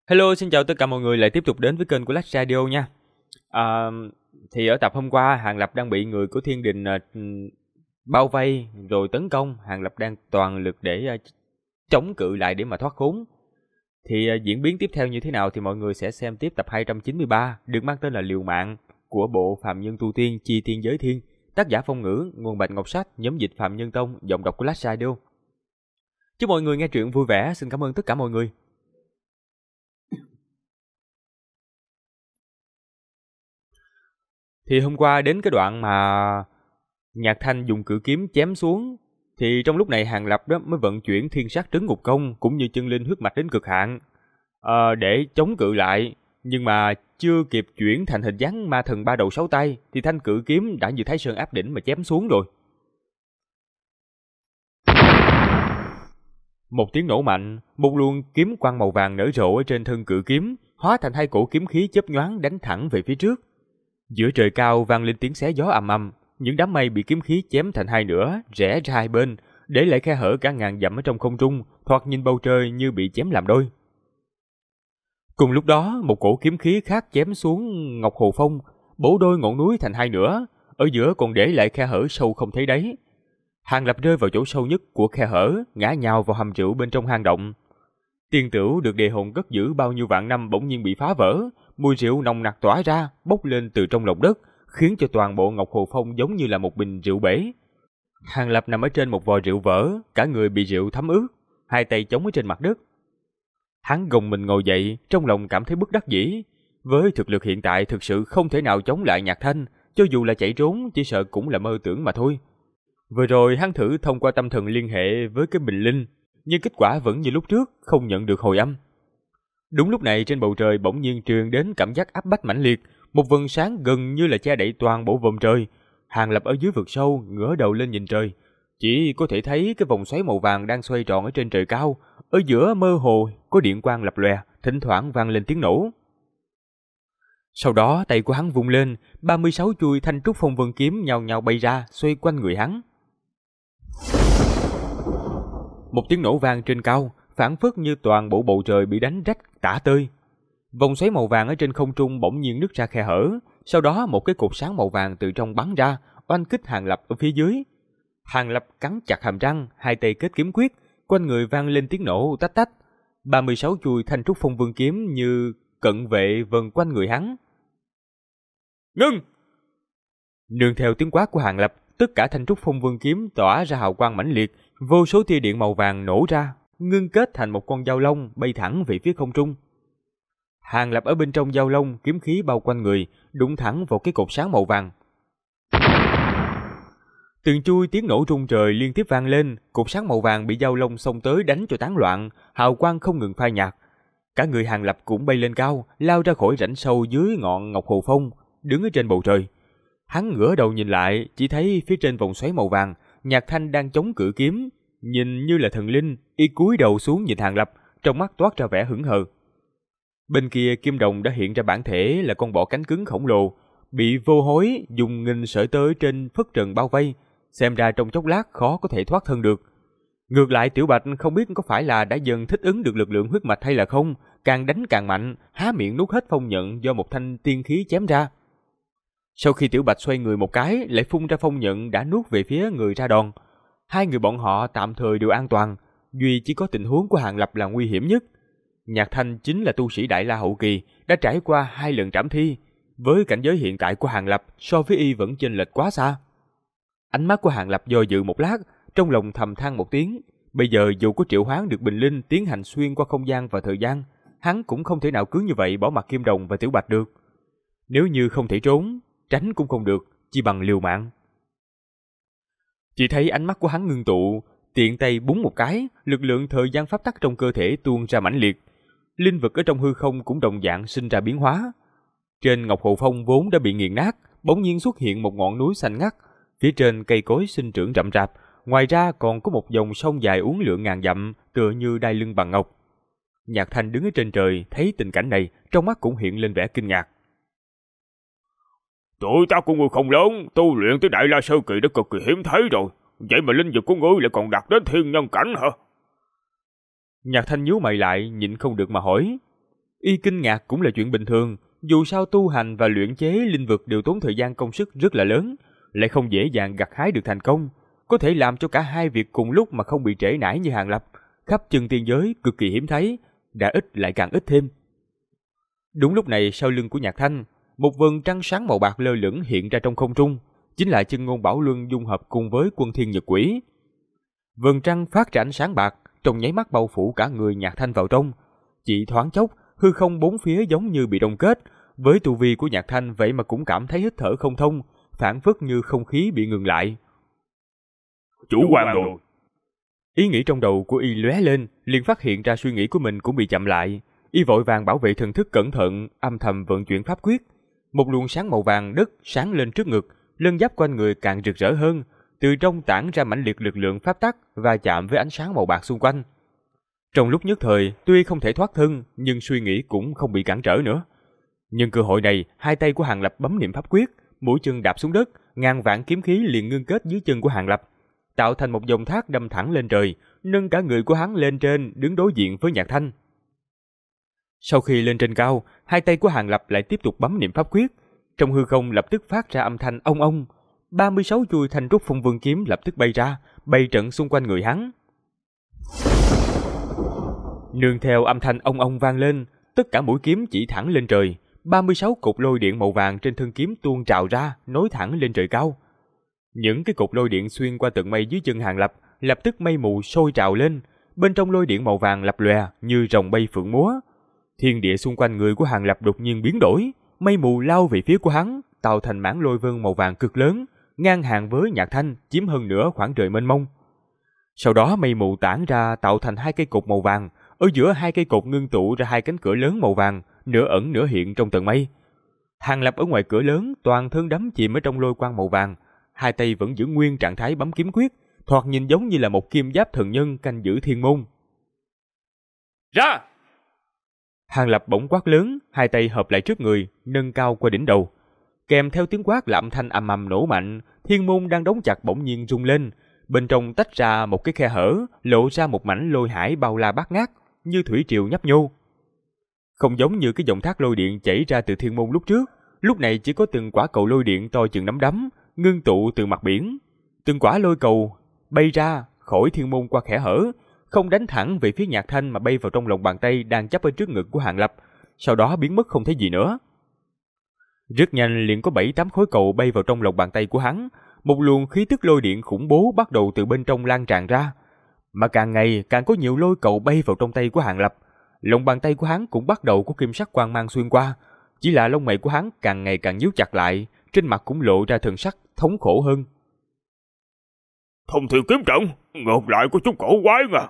Hello, xin chào tất cả mọi người lại tiếp tục đến với kênh của Lách Radio nha. À, thì ở tập hôm qua, Hàng Lập đang bị người của Thiên Đình bao vây rồi tấn công. Hàng Lập đang toàn lực để chống cự lại để mà thoát khốn. Thì diễn biến tiếp theo như thế nào thì mọi người sẽ xem tiếp tập 293 được mang tên là Liều Mạng của bộ Phạm Nhân Tu Tiên Chi Tiên Giới Thiên. Tác giả Phong Ngữ, nguồn Bạch Ngọc Sách, nhóm dịch Phạm Nhân Tông, giọng đọc của Lách Radio. Chúc mọi người nghe truyện vui vẻ, xin cảm ơn tất cả mọi người. Thì hôm qua đến cái đoạn mà Nhạc Thanh dùng cự kiếm chém xuống, thì trong lúc này Hàng Lập đó mới vận chuyển Thiên Sát Trấn Ngục Công cũng như chân linh huyết mạch đến cực hạn để chống cự lại. Nhưng mà chưa kịp chuyển thành hình dáng ma thần ba đầu sáu tay thì thanh cự kiếm đã như Thái Sơn áp đỉnh mà chém xuống rồi. Một tiếng nổ mạnh, một luồng kiếm quang màu vàng nở rộ ở trên thân cự kiếm, hóa thành hai cổ kiếm khí chớp nhoáng đánh thẳng về phía trước. Giữa trời cao vang lên tiếng xé gió ầm ầm, những đám mây bị kiếm khí chém thành hai nửa, rẽ ra hai bên, để lại khe hở cả ngàn dặm ở trong không trung, thoạt nhìn bầu trời như bị chém làm đôi. Cùng lúc đó, một cổ kiếm khí khác chém xuống Ngọc Hồ Phong, bổ đôi ngọn núi thành hai nửa, ở giữa còn để lại khe hở sâu không thấy đáy. Hàng Lập rơi vào chỗ sâu nhất của khe hở, ngã nhào vào hầm rượu bên trong hang động. Tiên tửu được đề hồn cất giữ bao nhiêu vạn năm bỗng nhiên bị phá vỡ, mùi rượu nồng nặc tỏa ra, bốc lên từ trong lòng đất, khiến cho toàn bộ Ngọc Hồ Phong giống như là một bình rượu bể. Hàng Lập nằm ở trên một vò rượu vỡ, cả người bị rượu thấm ướt, hai tay chống ở trên mặt đất. Hắn gồng mình ngồi dậy, trong lòng cảm thấy bất đắc dĩ. Với thực lực hiện tại thực sự không thể nào chống lại Nhạc Thanh, cho dù là chạy trốn chỉ sợ cũng là mơ tưởng mà thôi. Vừa rồi hắn thử thông qua tâm thần liên hệ với cái bình linh, nhưng kết quả vẫn như lúc trước, không nhận được hồi âm. Đúng lúc này trên bầu trời bỗng nhiên truyền đến cảm giác áp bách mãnh liệt, một vầng sáng gần như là che đậy toàn bộ vòm trời. Hàng Lập ở dưới vực sâu, ngửa đầu lên nhìn trời, chỉ có thể thấy cái vòng xoáy màu vàng đang xoay tròn ở trên trời cao, ở giữa mơ hồ có điện quang lập lòe, thỉnh thoảng vang lên tiếng nổ. Sau đó tay của hắn vung lên, 36 chuôi thanh trúc phong vân kiếm nhào nhào bay ra, xoay quanh người hắn. Một tiếng nổ vang trên cao, phảng phất như toàn bộ bầu trời bị đánh rách tả tơi. Vòng xoáy màu vàng ở trên không trung bỗng nhiên nứt ra khe hở, sau đó một cái cột sáng màu vàng từ trong bắn ra, oanh kích Hàng Lập ở phía dưới. Hàng Lập cắn chặt hàm răng, hai tay kết kiếm quyết, quanh người vang lên tiếng nổ tách tách. 36 chuôi thanh trúc phong vương kiếm như cận vệ vần quanh người hắn. Ngưng! Nương theo tiếng quát của Hàng Lập, tất cả thanh trúc phong vương kiếm tỏa ra hào quang mãnh liệt, vô số tia điện màu vàng nổ ra, ngưng kết thành một con dao long bay thẳng về phía không trung. Hàng Lập ở bên trong dao long, kiếm khí bao quanh người, đụng thẳng vào cái cột sáng màu vàng. Từng chuôi tiếng nổ rung trời liên tiếp vang lên, cột sáng màu vàng bị dao long xông tới đánh cho tán loạn, hào quang không ngừng phai nhạt. Cả người Hàng Lập cũng bay lên cao, lao ra khỏi rãnh sâu dưới ngọn Ngọc Hồ Phong, đứng ở trên bầu trời. Hắn ngửa đầu nhìn lại, chỉ thấy phía trên vòng xoáy màu vàng, Nhạc Thanh đang chống cự kiếm, nhìn như là thần linh, y cúi đầu xuống nhìn Hàng Lập, trong mắt toát ra vẻ hững hờ. Bên kia Kim Đồng đã hiện ra bản thể là con bọ cánh cứng khổng lồ, bị vô hối dùng nghìn sợi tơ trên phất trần bao vây, xem ra trong chốc lát khó có thể thoát thân được. Ngược lại Tiểu Bạch không biết có phải là đã dần thích ứng được lực lượng huyết mạch hay là không, càng đánh càng mạnh, há miệng nuốt hết phong nhận do một thanh tiên khí chém ra. Sau khi Tiểu Bạch xoay người một cái, lại phun ra phong nhận đã nuốt về phía người ra đòn. Hai người bọn họ tạm thời đều an toàn, duy chỉ có tình huống của Hàng Lập là nguy hiểm nhất. Nhạc Thanh chính là tu sĩ Đại La hậu kỳ, đã trải qua 2 lần trảm thi, với cảnh giới hiện tại của Hàng Lập so với y vẫn chênh lệch quá xa. Ánh mắt của Hàng Lập do dự một lát, trong lòng thầm than một tiếng, bây giờ dù có triệu hoán được bình linh tiến hành xuyên qua không gian và thời gian, hắn cũng không thể nào cứ như vậy bỏ mặc Kim Đồng và Tiểu Bạch được. Nếu như không thể trốn, tránh cũng không được, chỉ bằng liều mạng. Chỉ thấy ánh mắt của hắn ngưng tụ, tiện tay búng một cái, lực lượng thời gian pháp tắc trong cơ thể tuôn ra mãnh liệt. Linh vực ở trong hư không cũng đồng dạng sinh ra biến hóa. Trên Ngọc Hồ Phong vốn đã bị nghiền nát, bỗng nhiên xuất hiện một ngọn núi xanh ngắt, phía trên cây cối sinh trưởng rậm rạp, ngoài ra còn có một dòng sông dài uốn lượn ngàn dặm, tựa như đai lưng bằng ngọc. Nhạc Thanh đứng ở trên trời, thấy tình cảnh này, trong mắt cũng hiện lên vẻ kinh ngạc. Tuổi tác của ngươi không lớn, tu luyện tới Đại La Sơ Kỳ đã cực kỳ hiếm thấy rồi, vậy mà linh vực của ngươi lại còn đạt đến thiên nhân cảnh hả? Nhạc Thanh nhíu mày lại, nhịn không được mà hỏi. Y kinh ngạc cũng là chuyện bình thường, dù sao tu hành và luyện chế linh vực đều tốn thời gian công sức rất là lớn, lại không dễ dàng gặt hái được thành công, có thể làm cho cả hai việc cùng lúc mà không bị trễ nải như Hàng Lập, khắp chân tiên giới cực kỳ hiếm thấy, đã ít lại càng ít thêm. Đúng lúc này sau lưng của Nhạc Thanh, một vầng trăng sáng màu bạc lơ lửng hiện ra trong không trung, chính là Chân Ngôn Bảo Luân dung hợp cùng với Quân Thiên Nhật Quỷ. Vầng trăng phát ra ánh sáng bạc, trong nháy mắt bao phủ cả người Nhạc Thanh vào trong, chỉ thoáng chốc, hư không bốn phía giống như bị đông kết, với tu vi của Nhạc Thanh vậy mà cũng cảm thấy hít thở không thông, phảng phất như không khí bị ngừng lại. Chủ quan rồi. Ý nghĩ trong đầu của Y lóe lên, liền phát hiện ra suy nghĩ của mình cũng bị chậm lại. Y vội vàng bảo vệ thần thức cẩn thận, âm thầm vận chuyển pháp quyết. Một luồng sáng màu vàng đất sáng lên trước ngực, lân giáp quanh người càng rực rỡ hơn, từ trong tản ra mãnh liệt lực lượng pháp tắc và chạm với ánh sáng màu bạc xung quanh. Trong lúc nhất thời, tuy không thể thoát thân, nhưng suy nghĩ cũng không bị cản trở nữa. Nhưng cơ hội này, hai tay của Hàng Lập bấm niệm pháp quyết, mũi chân đạp xuống đất, ngàn vạn kiếm khí liền ngưng kết dưới chân của Hàng Lập, tạo thành một dòng thác đâm thẳng lên trời, nâng cả người của hắn lên trên, đứng đối diện với Nhạc Thanh. Sau khi lên trên cao, hai tay của Hàng Lập lại tiếp tục bấm niệm pháp quyết, trong hư không lập tức phát ra âm thanh ông ông, 36 chuôi thanh trúc phong vương kiếm lập tức bay ra, bay trận xung quanh người hắn. Nương theo âm thanh ông ông vang lên, tất cả mũi kiếm chỉ thẳng lên trời, 36 cột lôi điện màu vàng trên thân kiếm tuôn trào ra, nối thẳng lên trời cao. Những cái cột lôi điện xuyên qua tận mây dưới chân Hàng Lập, lập tức mây mù sôi trào lên, bên trong lôi điện màu vàng lập lòe như rồng bay phượng múa. Thiên địa xung quanh người của Hàng Lập đột nhiên biến đổi, mây mù lao về phía của hắn, tạo thành mảng lôi vân màu vàng cực lớn, ngang hàng với Nhạc Thanh, chiếm hơn nửa khoảng trời mênh mông. Sau đó mây mù tản ra tạo thành hai cây cột màu vàng, ở giữa hai cây cột ngưng tụ ra hai cánh cửa lớn màu vàng, nửa ẩn nửa hiện trong tầng mây. Hàng Lập ở ngoài cửa lớn, toàn thân đắm chìm ở trong lôi quang màu vàng, hai tay vẫn giữ nguyên trạng thái bấm kiếm quyết, thoạt nhìn giống như là một kim giáp thần nhân canh giữ thiên môn. Ra! Hàng Lập bỗng quát lớn, hai tay hợp lại trước người, nâng cao qua đỉnh đầu. Kèm theo tiếng quát là âm thanh ầm ầm nổ mạnh, thiên môn đang đóng chặt bỗng nhiên rung lên, bên trong tách ra một cái khe hở, lộ ra một mảnh lôi hải bao la bát ngát, như thủy triều nhấp nhô. Không giống như cái dòng thác lôi điện chảy ra từ thiên môn lúc trước, lúc này chỉ có từng quả cầu lôi điện to chừng nắm đấm, ngưng tụ từ mặt biển. Từng quả lôi cầu bay ra khỏi thiên môn qua khe hở, không đánh thẳng về phía Nhạc Thanh mà bay vào trong lòng bàn tay đang chắp ở trước ngực của Hàng Lập, sau đó biến mất không thấy gì nữa. Rất nhanh liền có 7-8 khối cầu bay vào trong lòng bàn tay của hắn, một luồng khí tức lôi điện khủng bố bắt đầu từ bên trong lan tràn ra, mà càng ngày càng có nhiều lôi cầu bay vào trong tay của Hàng Lập. Lòng bàn tay của hắn cũng bắt đầu có kim sắc quang mang xuyên qua, chỉ là lông mày của hắn càng ngày càng nhíu chặt lại, trên mặt cũng lộ ra thần sắc thống khổ hơn. Thông thiên kiếm trận, ngược lại có chút cổ quái mà.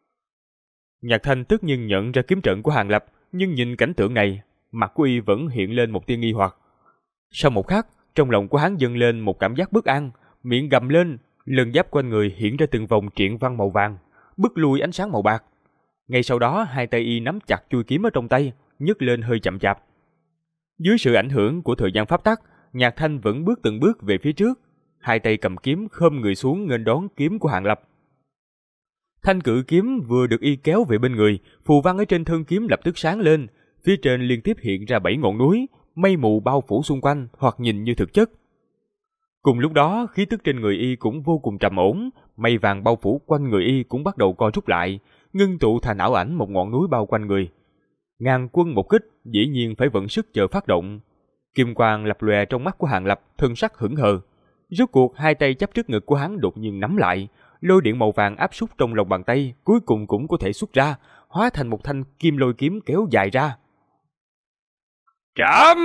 Nhạc Thanh tất nhiên nhận ra kiếm trận của Hàng Lập, nhưng nhìn cảnh tượng này, mặt của y vẫn hiện lên một tia nghi hoặc. Sau một khắc, trong lòng của hắn dâng lên một cảm giác bất an, miệng gầm lên, lân giáp quanh người hiện ra từng vòng triện văn màu vàng, bức lui ánh sáng màu bạc. Ngay sau đó, hai tay y nắm chặt chuôi kiếm ở trong tay, nhấc lên hơi chậm chạp. Dưới sự ảnh hưởng của thời gian pháp tắc, Nhạc Thanh vẫn bước từng bước về phía trước, hai tay cầm kiếm khom người xuống nghênh đón kiếm của Hàng Lập. Thanh cự kiếm vừa được y kéo về bên người, phù văn ở trên thân kiếm lập tức sáng lên, phía trên liên tiếp hiện ra 7 ngọn núi, mây mù bao phủ xung quanh, hoặc nhìn như thực chất. Cùng lúc đó, khí tức trên người y cũng vô cùng trầm ổn, mây vàng bao phủ quanh người y cũng bắt đầu co rút lại, ngưng tụ thành ảo ảnh một ngọn núi bao quanh người. Ngàn quân một kích, dĩ nhiên phải vận sức chờ phát động. Kim quang lập lòe trong mắt của Hàng Lập, thân sắc hững hờ. Rốt cuộc hai tay chắp trước ngực của hắn đột nhiên nắm lại, lôi điện màu vàng áp súc trong lòng bàn tay, cuối cùng cũng có thể xuất ra, hóa thành một thanh kim lôi kiếm kéo dài ra. Chạm!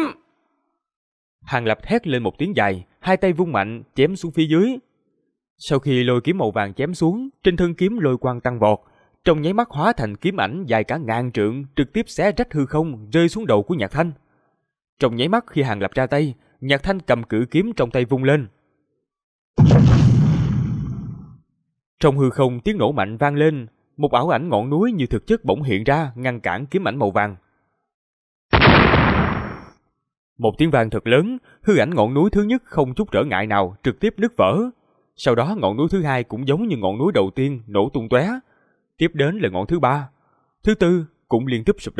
Hàng Lập hét lên một tiếng dài, hai tay vung mạnh, chém xuống phía dưới. Sau khi lôi kiếm màu vàng chém xuống, trên thân kiếm lôi quang tăng vọt, trong nháy mắt hóa thành kiếm ảnh dài cả ngàn trượng, trực tiếp xé rách hư không, rơi xuống đầu của Nhạc Thanh. Trong nháy mắt khi Hàng Lập ra tay, Nhạc Thanh cầm cự kiếm trong tay vung lên. Trong hư không tiếng nổ mạnh vang lên, một ảo ảnh ngọn núi như thực chất bỗng hiện ra, ngăn cản kiếm ảnh màu vàng. Một tiếng vang thật lớn, hư ảnh ngọn núi thứ nhất không chút trở ngại nào trực tiếp nứt vỡ. Sau đó ngọn núi thứ hai cũng giống như ngọn núi đầu tiên nổ tung tóe. Tiếp đến là ngọn thứ ba, thứ tư cũng liên tiếp sụp đổ,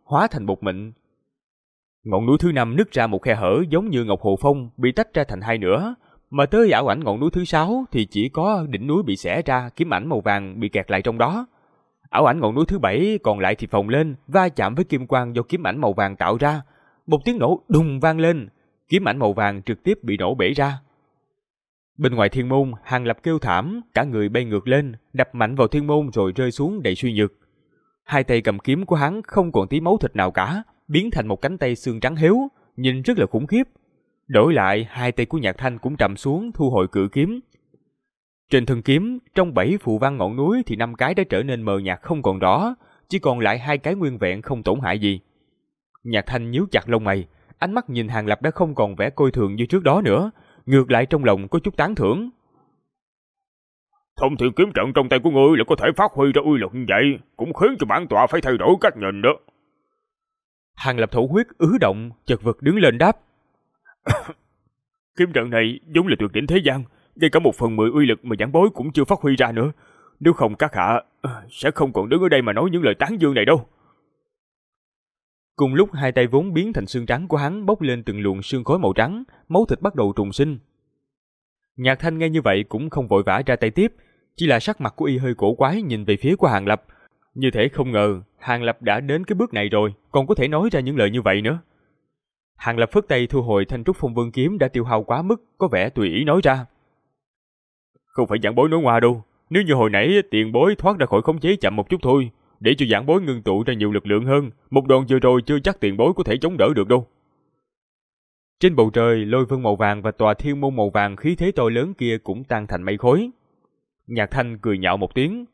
hóa thành bột mịn. Ngọn núi thứ 5 nứt ra một khe hở giống như ngọc hồ phong bị tách ra thành hai nửa, mà tới ảo ảnh ngọn núi thứ 6 thì chỉ có đỉnh núi bị xẻ ra, kiếm ảnh màu vàng bị kẹt lại trong đó. Ảo ảnh ngọn núi thứ 7 còn lại thì phồng lên, va chạm với kim quang do kiếm ảnh màu vàng tạo ra. Một tiếng nổ đùng vang lên, kiếm ảnh màu vàng trực tiếp bị nổ bể ra. Bên ngoài thiên môn, Hàng Lập kêu thảm, cả người bay ngược lên, đập mạnh vào thiên môn rồi rơi xuống đầy suy nhược. Hai tay cầm kiếm của hắn không còn tí máu thịt nào cả, biến thành một cánh tay xương trắng héo, nhìn rất là khủng khiếp. Đổi lại, hai tay của Nhạc Thanh cũng trầm xuống thu hồi cự kiếm. Trên thân kiếm, trong 7 phù văn ngọn núi thì 5 cái đã trở nên mờ nhạt không còn rõ, chỉ còn lại 2 cái nguyên vẹn không tổn hại gì. Nhạc Thanh nhíu chặt lông mày, ánh mắt nhìn Hàng Lập đã không còn vẻ coi thường như trước đó nữa, ngược lại trong lòng có chút tán thưởng. Thông thiên kiếm trận trong tay của ngươi là có thể phát huy ra uy lực như vậy, cũng khiến cho bản tọa phải thay đổi cách nhìn đó. Hàng Lập thổ huyết ứ động, chật vật đứng lên đáp. Kiếm trận này giống là tuyệt đỉnh thế gian, ngay cả 1/10 uy lực mà giảng bối cũng chưa phát huy ra nữa. Nếu không các hạ sẽ không còn đứng ở đây mà nói những lời tán dương này đâu. Cùng lúc hai tay vốn biến thành xương trắng của hắn bốc lên từng luồng sương khói màu trắng, máu thịt bắt đầu trùng sinh. Nhạc Thanh nghe như vậy cũng không vội vã ra tay tiếp, chỉ là sắc mặt của y hơi cổ quái nhìn về phía của Hàng Lập. Như thể không ngờ Hàng Lập đã đến cái bước này rồi, còn có thể nói ra những lời như vậy nữa. Hàng Lập phất tay thu hồi thanh trúc phong vương kiếm đã tiêu hao quá mức, có vẻ tùy ý nói ra. Không phải giảng bối nói ngoa đâu, nếu như hồi nãy tiền bối thoát ra khỏi khống chế chậm một chút thôi, để cho giảng bối ngưng tụ ra nhiều lực lượng hơn, một đòn vừa rồi chưa chắc tiền bối có thể chống đỡ được đâu. Trên bầu trời, lôi vân màu vàng và tòa thiên môn màu vàng khí thế to lớn kia cũng tan thành mây khói. Nhạc Thanh cười nhạo một tiếng.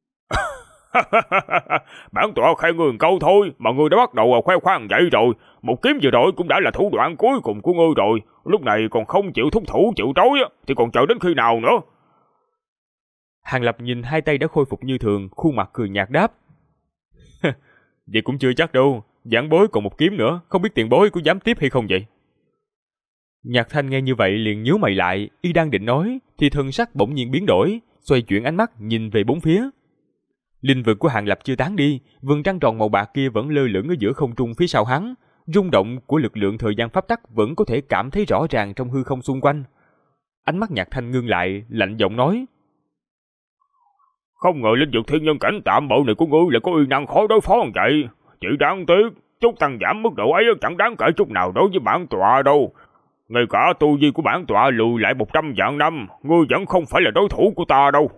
Bản tọa khen ngươi câu thôi mà ngươi đã bắt đầu khoe khoang vậy rồi. Một kiếm vừa rồi cũng đã là thủ đoạn cuối cùng của ngươi rồi. Lúc này còn không chịu thúc thủ chịu trói thì còn chờ đến khi nào nữa? Hàng Lập nhìn hai tay đã khôi phục như thường, khuôn mặt cười nhạt đáp. Vậy cũng chưa chắc đâu, giảng bối còn một kiếm nữa, không biết tiền bối có dám tiếp hay không vậy? Nhạc Thanh nghe như vậy liền nhíu mày lại, y đang định nói thì thân sắc bỗng nhiên biến đổi, xoay chuyển ánh mắt nhìn về bốn phía. Linh vực của Hàng Lập chưa tán đi, vầng trăng tròn màu bạc kia vẫn lơ lửng ở giữa không trung phía sau hắn, rung động của lực lượng thời gian pháp tắc vẫn có thể cảm thấy rõ ràng trong hư không xung quanh. Ánh mắt Nhạc Thanh ngưng lại, lạnh giọng nói: Không ngờ linh vực thiên nhân cảnh tạm bợ này của ngươi lại có uy năng khó đối phó như vậy. Chỉ đáng tiếc, chút tăng giảm mức độ ấy chẳng đáng kể chút nào đối với bản tọa đâu. Ngay cả tu vi của bản tọa lùi lại 100 vạn năm, ngươi vẫn không phải là đối thủ của ta đâu.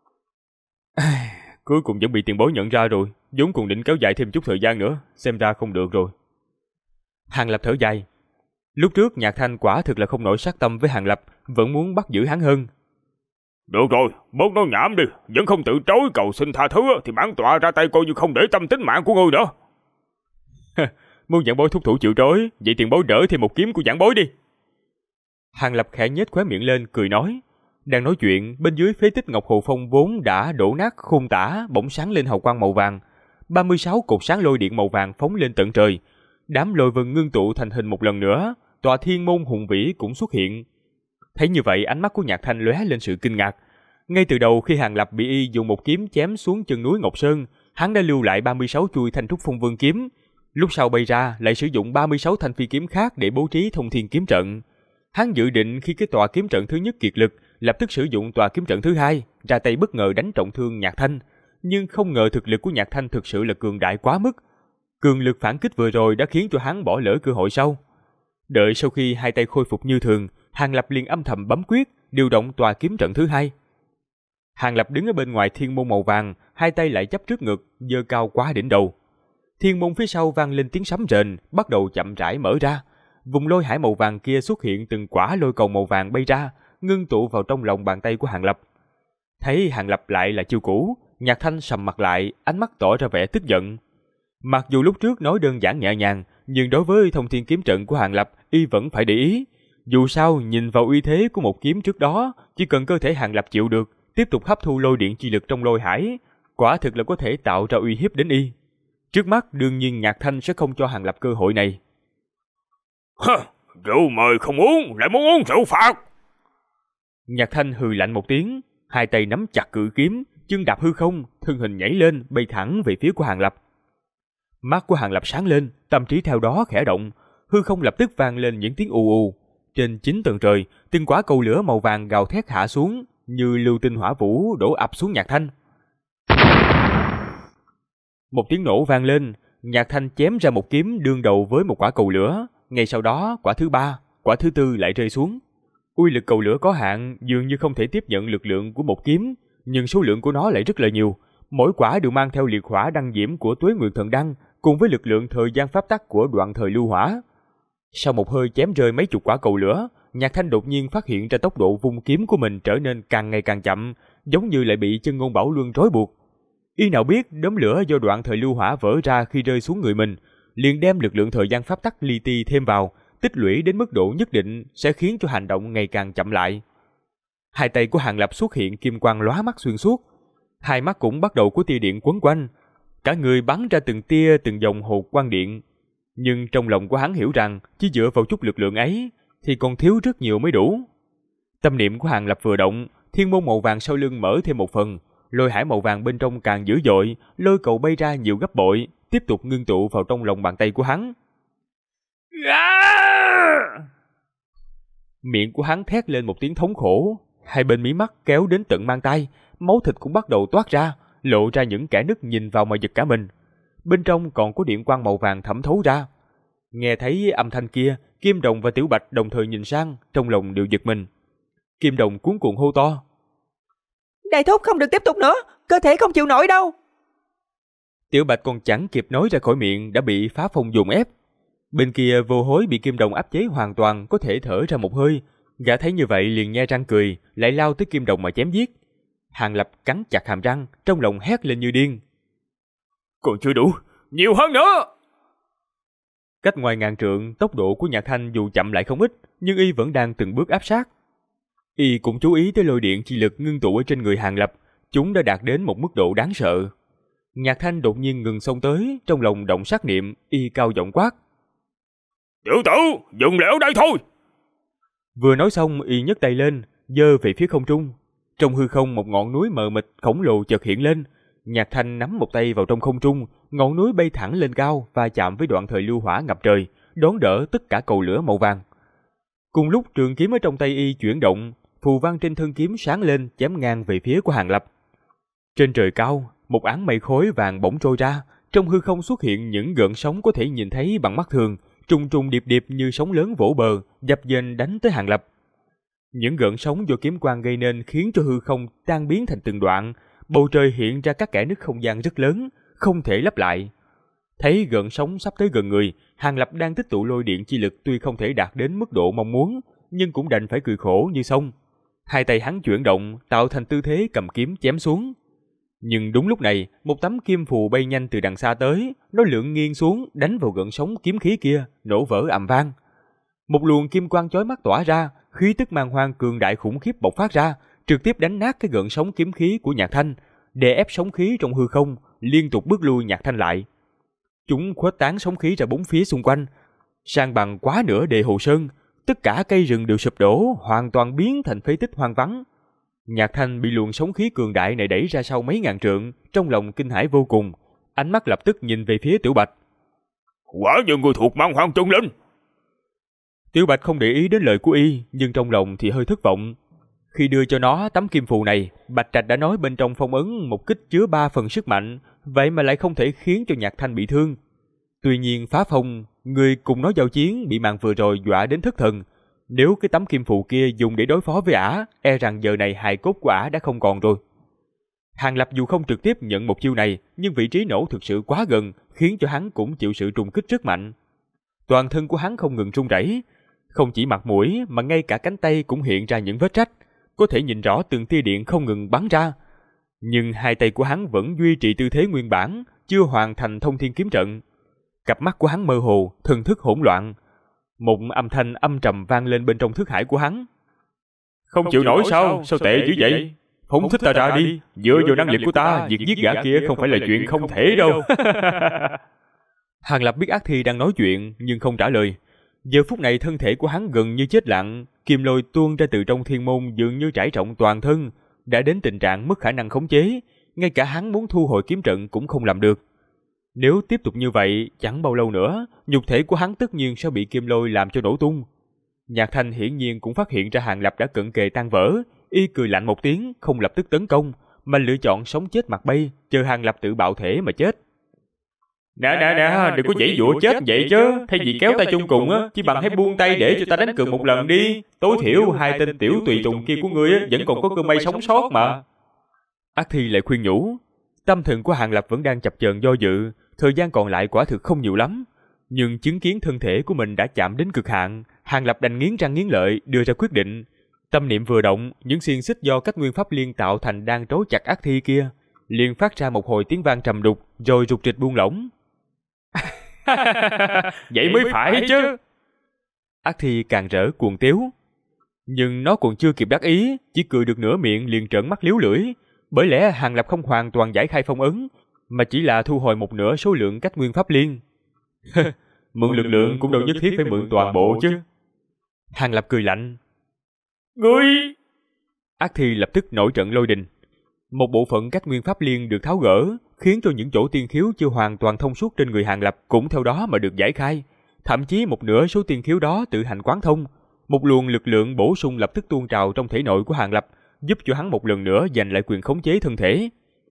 Cuối cùng vẫn bị tiền bối nhận ra rồi, vốn còn định kéo dài thêm chút thời gian nữa, xem ra không được rồi. Hàng Lập thở dài. Lúc trước Nhạc Thanh quả thực là không nổi sát tâm với Hàng Lập, vẫn muốn bắt giữ hắn hơn. Được rồi, bớt nói nhảm đi, vẫn không tự chối cầu xin tha thứ thì bản tọa ra tay coi như không để tâm tính mạng của ngươi nữa. Muốn giảng bối thúc thủ chịu trói, vậy tiền bối đỡ thêm một kiếm của giảng bối đi. Hàng Lập khẽ nhếch khóe miệng lên cười nói. Đang nói chuyện, bên dưới phế tích Ngọc Hồ Phong vốn đã đổ nát khung tả bỗng sáng lên hào quang màu vàng. 36 cột sáng lôi điện màu vàng phóng lên tận trời. Đám lôi vân ngưng tụ thành hình một lần nữa, tòa thiên môn hùng vĩ cũng xuất hiện. Thấy như vậy, ánh mắt của Nhạc Thanh lóe lên sự kinh ngạc. Ngay từ đầu khi Hàng Lập bị y dùng một kiếm chém xuống chân núi Ngọc Sơn, hắn đã lưu lại 36 chuôi thanh trúc phong vương kiếm. Lúc sau bay ra lại sử dụng 36 thanh phi kiếm khác để bố trí thông thiên kiếm trận. Hắn dự định khi cái tòa kiếm trận thứ nhất kiệt lực, lập tức sử dụng tòa kiếm trận thứ hai, ra tay bất ngờ đánh trọng thương Nhạc Thanh. Nhưng không ngờ thực lực của Nhạc Thanh thực sự là cường đại quá mức. Cường lực phản kích vừa rồi đã khiến cho hắn bỏ lỡ cơ hội sau. Đợi sau khi hai tay khôi phục như thường, Hàng Lập liền âm thầm bấm quyết, điều động tòa kiếm trận thứ hai. Hàng Lập đứng ở bên ngoài thiên môn màu vàng, hai tay lại chắp trước ngực, giơ cao quá đỉnh đầu. Thiên môn phía sau vang lên tiếng sấm rền, bắt đầu chậm rãi mở ra. Vùng lôi hải màu vàng kia xuất hiện từng quả lôi cầu màu vàng bay ra, ngưng tụ vào trong lòng bàn tay của Hàng Lập. Thấy Hàng Lập lại là chiêu cũ, Nhạc Thanh sầm mặt lại, ánh mắt tỏ ra vẻ tức giận. Mặc dù lúc trước nói đơn giản nhẹ nhàng, nhưng đối với thông thiên kiếm trận của Hàng Lập, y vẫn phải để ý. Dù sao, nhìn vào uy thế của một kiếm trước đó, chỉ cần cơ thể Hàng Lập chịu được, tiếp tục hấp thu lôi điện chi lực trong lôi hải, quả thực là có thể tạo ra uy hiếp đến y. Trước mắt đương nhiên Nhạc Thanh sẽ không cho Hàng Lập cơ hội này. Rượu mời không uống, lại muốn uống rượu phạt. Nhạc Thanh hừ lạnh một tiếng, hai tay nắm chặt cự kiếm, chân đạp hư không, thân hình nhảy lên, bay thẳng về phía của Hàng Lập. Mắt của Hàng Lập sáng lên, tâm trí theo đó khẽ động, hư không lập tức vang lên những tiếng ù ù. Trên 9 tầng trời, từng quả cầu lửa màu vàng gào thét hạ xuống, như lưu tinh hỏa vũ đổ ập xuống Nhạc Thanh. Một tiếng nổ vang lên, Nhạc Thanh chém ra một kiếm đương đầu với một quả cầu lửa, ngay sau đó quả thứ 3, quả thứ 4 lại rơi xuống. Uy lực cầu lửa có hạn, dường như không thể tiếp nhận lực lượng của một kiếm, nhưng số lượng của nó lại rất là nhiều. Mỗi quả đều mang theo liệt hỏa đăng diễm của Tuế Nguyệt Thần Đăng, cùng với lực lượng thời gian pháp tắc của đoạn thời lưu hỏa. Sau một hơi chém rơi mấy chục quả cầu lửa, Nhạc Thanh đột nhiên phát hiện ra tốc độ vung kiếm của mình trở nên càng ngày càng chậm, giống như lại bị chân ngôn bảo luân trói buộc. Y nào biết đốm lửa do đoạn thời lưu hỏa vỡ ra khi rơi xuống người mình, liền đem lực lượng thời gian pháp tắc li ti thêm vào, tích lũy đến mức độ nhất định sẽ khiến cho hành động ngày càng chậm lại. Hai tay của Hàng Lập xuất hiện kim quang lóa mắt xuyên suốt, hai mắt cũng bắt đầu có tia điện quấn quanh, cả người bắn ra từng tia từng dòng hồ quang điện. Nhưng trong lòng của hắn hiểu rằng chỉ dựa vào chút lực lượng ấy thì còn thiếu rất nhiều mới đủ. Tâm niệm của Hàng Lập vừa động, thiên môn màu vàng sau lưng mở thêm một phần, lôi hải màu vàng bên trong càng dữ dội, lôi cầu bay ra nhiều gấp bội, tiếp tục ngưng tụ vào trong lòng bàn tay của hắn. Miệng của hắn thét lên một tiếng thống khổ, hai bên mí mắt kéo đến tận mang tay, máu thịt cũng bắt đầu toát ra, lộ ra những kẽ nứt nhìn vào mà giật cả mình. Bên trong còn có điện quang màu vàng thẩm thấu ra. Nghe thấy âm thanh kia, Kim Đồng và Tiểu Bạch đồng thời nhìn sang, trong lòng đều giật mình. Kim Đồng cuống cuồng hô to: Đại thúc không được tiếp tục nữa, cơ thể không chịu nổi đâu. Tiểu Bạch còn chẳng kịp nói ra khỏi miệng đã bị phá phong dồn ép. Bên kia Vô Hối bị Kim Đồng áp chế hoàn toàn, có thể thở ra một hơi. Gã thấy như vậy liền nhe răng cười, lại lao tới Kim Đồng mà chém giết. Hàng Lập cắn chặt hàm răng, trong lòng hét lên như điên: Còn chưa đủ, nhiều hơn nữa! Cách ngoài ngàn trượng, tốc độ của Nhạc Thanh dù chậm lại không ít, nhưng y vẫn đang từng bước áp sát. Y cũng chú ý tới lôi điện chi lực ngưng tụ ở trên người Hàng Lập, chúng đã đạt đến một mức độ đáng sợ. Nhạc Thanh đột nhiên ngừng xông tới, trong lòng động sát niệm, y cao giọng quát: Tiểu tử, dùng lẻo đây thôi! Vừa nói xong, y nhấc tay lên, giơ về phía không trung. Trong hư không một ngọn núi mờ mịt khổng lồ chợt hiện lên. Nhạc Thanh nắm một tay vào trong không trung, ngọn núi bay thẳng lên cao và chạm với đoạn thời lưu hỏa ngập trời, đón đỡ tất cả cầu lửa màu vàng. Cùng lúc trường kiếm ở trong tay y chuyển động, phù văn trên thân kiếm sáng lên chém ngang về phía của Hàng Lập. Trên trời cao, một áng mây khối vàng bỗng trôi ra, trong hư không xuất hiện những gợn sóng có thể nhìn thấy bằng mắt thường, trùng trùng điệp điệp như sóng lớn vỗ bờ, dập dềnh đánh tới Hàng Lập. Những gợn sóng do kiếm quang gây nên khiến cho hư không tan biến thành từng đoạn, bầu trời hiện ra các kẽ nứt không gian rất lớn, không thể lấp lại. Thấy gợn sóng sắp tới gần người, Hàng Lập đang tích tụ lôi điện chi lực tuy không thể đạt đến mức độ mong muốn, nhưng cũng đành phải cười khổ như xong. Hai tay hắn chuyển động, tạo thành tư thế cầm kiếm chém xuống. Nhưng đúng lúc này, một tấm kim phù bay nhanh từ đằng xa tới, nó lượn nghiêng xuống, đánh vào gợn sóng kiếm khí kia, nổ vỡ ầm vang. Một luồng kim quang chói mắt tỏa ra, khí tức man hoang cường đại khủng khiếp bộc phát ra, trực tiếp đánh nát cái gợn sóng kiếm khí của Nhạc Thanh, đè ép sóng khí trong hư không, liên tục bước lui Nhạc Thanh lại. Chúng khuếch tán sóng khí ra bốn phía xung quanh, san bằng quá nửa Đề Hồ Sơn, tất cả cây rừng đều sụp đổ, hoàn toàn biến thành phế tích hoang vắng. Nhạc Thanh bị luồng sóng khí cường đại này đẩy ra sau mấy ngàn trượng, trong lòng kinh hãi vô cùng, ánh mắt lập tức nhìn về phía Tiểu Bạch. Quả nhiên người thuộc Man Hoang Chân Linh. Tiểu Bạch không để ý đến lời của y, nhưng trong lòng thì hơi thất vọng. Khi đưa cho nó tấm kim phù này, Bạch Trạch đã nói bên trong phong ấn một kích chứa 3 phần sức mạnh, vậy mà lại không thể khiến cho Nhạc Thanh bị thương. Tuy nhiên phá phong, người cùng nó giao chiến bị màn vừa rồi dọa đến thất thần. Nếu cái tấm kim phù kia dùng để đối phó với ả, e rằng giờ này hài cốt của ả đã không còn rồi. Hàng Lập dù không trực tiếp nhận một chiêu này, nhưng vị trí nổ thực sự quá gần, khiến cho hắn cũng chịu sự trùng kích rất mạnh. Toàn thân của hắn không ngừng run rẩy, không chỉ mặt mũi mà ngay cả cánh tay cũng hiện ra những vết rách, có thể nhìn rõ từng tia điện không ngừng bắn ra. Nhưng hai tay của hắn vẫn duy trì tư thế nguyên bản, chưa hoàn thành thông thiên kiếm trận. Cặp mắt của hắn mơ hồ, thần thức hỗn loạn. Một âm thanh âm trầm vang lên bên trong thức hải của hắn. Không chịu nổi sao? Sao tệ dữ vậy? Phóng thích ta ra đi, dựa vào năng lực của ta, việc giết gã kia không phải là chuyện không thể đâu. Hàng Lập biết Ác Thi đang nói chuyện nhưng không trả lời. Giờ phút này thân thể của hắn gần như chết lặng, kim lôi tuôn ra từ trong thiên môn dường như trải rộng toàn thân, đã đến tình trạng mất khả năng khống chế, ngay cả hắn muốn thu hồi kiếm trận cũng không làm được. Nếu tiếp tục như vậy, chẳng bao lâu nữa, nhục thể của hắn tất nhiên sẽ bị kim lôi làm cho nổ tung. Nhạc Thanh hiển nhiên cũng phát hiện ra Hàng Lập đã cận kề tan vỡ, y cười lạnh một tiếng, không lập tức tấn công, mà lựa chọn sống chết mặt bay, chờ Hàng Lập tự bạo thể mà chết. Nè, đừng có giãy giụa chết vậy chứ, thay vì kéo ta chung cùng á, chỉ bằng hãy buông tay để cho ta đánh cược một lần đi, tối thiểu hai tên tiểu tùy tùng kia của ngươi á vẫn còn có cơ may sống sót mà. Ác Thi lại khuyên nhủ. Tâm thần của Hàng Lập vẫn đang chập chờn do dự, thời gian còn lại quả thực không nhiều lắm, nhưng chứng kiến thân thể của mình đã chạm đến cực hạn, Hàng Lập đành nghiến răng nghiến lợi đưa ra quyết định. Tâm niệm vừa động, những xiềng xích do cách nguyên pháp liên tạo thành đang trói chặt Ác Thi kia liền phát ra một hồi tiếng vang trầm đục, rồi rục rịch buông lỏng. Vậy mới phải chứ. Ác Thi càng rỡ cuồng tiếu, nhưng nó còn chưa kịp đắc ý, chỉ cười được nửa miệng liền trợn mắt liếu lưỡi. Bởi lẽ Hàng Lập không hoàn toàn giải khai phong ấn, mà chỉ là thu hồi một nửa số lượng cách nguyên pháp liên. Mượn lực lượng cũng đâu nhất thiết phải mượn toàn bộ chứ. Hàng Lập cười lạnh. Ngươi! Ác Thi lập tức nổi trận lôi đình. Một bộ phận cách nguyên pháp liên được tháo gỡ, khiến cho những chỗ tiên khiếu chưa hoàn toàn thông suốt trên người Hàng Lập cũng theo đó mà được giải khai. Thậm chí một nửa số tiên khiếu đó tự hành quán thông. Một luồng lực lượng bổ sung lập tức tuôn trào trong thể nội của Hàng Lập, giúp cho hắn một lần nữa giành lại quyền khống chế thân thể.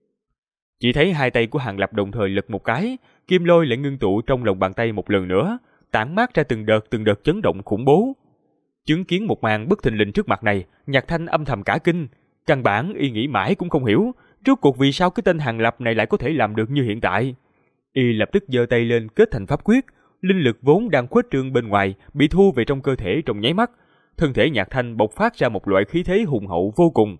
Chỉ thấy hai tay của Hàng Lập đồng thời lật một cái, kim lôi lại ngưng tụ trong lòng bàn tay một lần nữa, tản mát ra từng đợt chấn động khủng bố. Chứng kiến một màn bất thình lình trước mặt này, Nhạc Thanh âm thầm cả kinh. Căn bản y nghĩ mãi cũng không hiểu, rốt cuộc vì sao cái tên Hàng Lập này lại có thể làm được như hiện tại. Y lập tức giơ tay lên kết thành pháp quyết, linh lực vốn đang khuếch trương bên ngoài bị thu về trong cơ thể trong nháy mắt. Thân thể Nhạc Thanh bộc phát ra một loại khí thế hùng hậu vô cùng.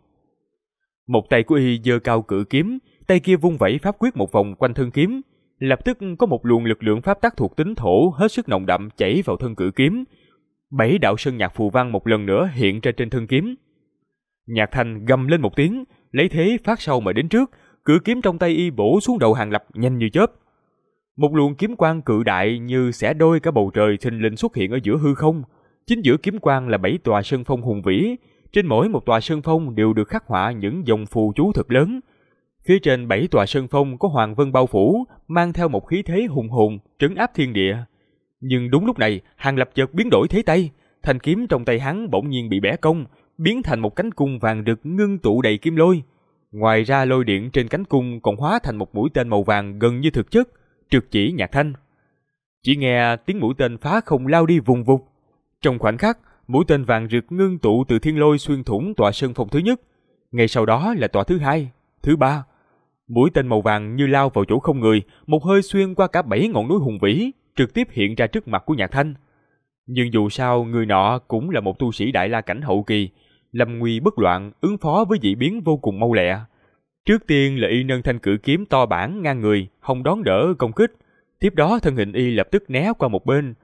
Một tay của y giơ cao cự kiếm, tay kia vung vẩy pháp quyết một vòng quanh thân kiếm, lập tức có một luồng lực lượng pháp tắc thuộc tính thổ hết sức nồng đậm chảy vào thân cự kiếm. 7 đạo sơn nhạc phù văn một lần nữa hiện ra trên thân kiếm. Nhạc Thanh gầm lên một tiếng, lấy thế phát sau mà đến trước, cự kiếm trong tay y bổ xuống đầu Hàng Lập nhanh như chớp. Một luồng kiếm quang cự đại như xẻ đôi cả bầu trời thình lình xuất hiện ở giữa hư không. Chính giữa kiếm quang là 7 tòa sơn phong hùng vĩ, trên mỗi một tòa sơn phong đều được khắc họa những dòng phù chú thật lớn. Phía trên 7 tòa sơn phong có hoàng vân bao phủ, mang theo một khí thế hùng hồn, trấn áp thiên địa. Nhưng đúng lúc này, Hàng Lập chợt biến đổi thế tay, thanh kiếm trong tay hắn bỗng nhiên bị bẻ cong, biến thành một cánh cung vàng rực ngưng tụ đầy kim lôi. Ngoài ra lôi điện trên cánh cung còn hóa thành một mũi tên màu vàng gần như thực chất, trực chỉ Nhạc Thanh. Chỉ nghe tiếng mũi tên phá không lao đi vùng vụt. Trong khoảnh khắc, mũi tên vàng rực ngưng tụ từ thiên lôi xuyên thủng tòa sơn phong thứ nhất. Ngay sau đó là tòa thứ hai, thứ ba. Mũi tên màu vàng như lao vào chỗ không người, một hơi xuyên qua cả 7 ngọn núi hùng vĩ, trực tiếp hiện ra trước mặt của Nhạc Thanh. Nhưng dù sao, người nọ cũng là một tu sĩ đại la cảnh hậu kỳ, lâm nguy bất loạn, ứng phó với dị biến vô cùng mau lẹ. Trước tiên là y nâng thanh cự kiếm to bản ngang người, hòng đón đỡ công kích. Tiếp đó thân hình y lập tức né qua một bên.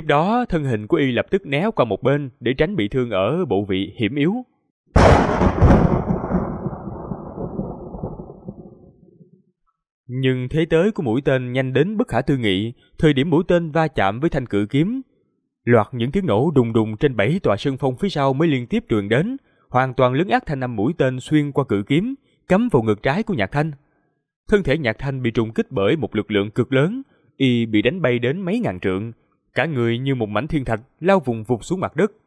Để tránh bị thương ở bộ vị hiểm yếu. Nhưng thế tới của mũi tên nhanh đến bất khả tư nghị. Thời điểm mũi tên va chạm với thanh cự kiếm, loạt những tiếng nổ đùng đùng trên 7 tòa sơn phong phía sau mới liên tiếp truyền đến, hoàn toàn lấn át thanh âm mũi tên xuyên qua cự kiếm, cắm vào ngực trái của Nhạc Thanh. Thân thể Nhạc Thanh bị trùng kích bởi một lực lượng cực lớn, y bị đánh bay đến mấy ngàn trượng, cả người như một mảnh thiên thạch lao vùng vụt xuống mặt đất.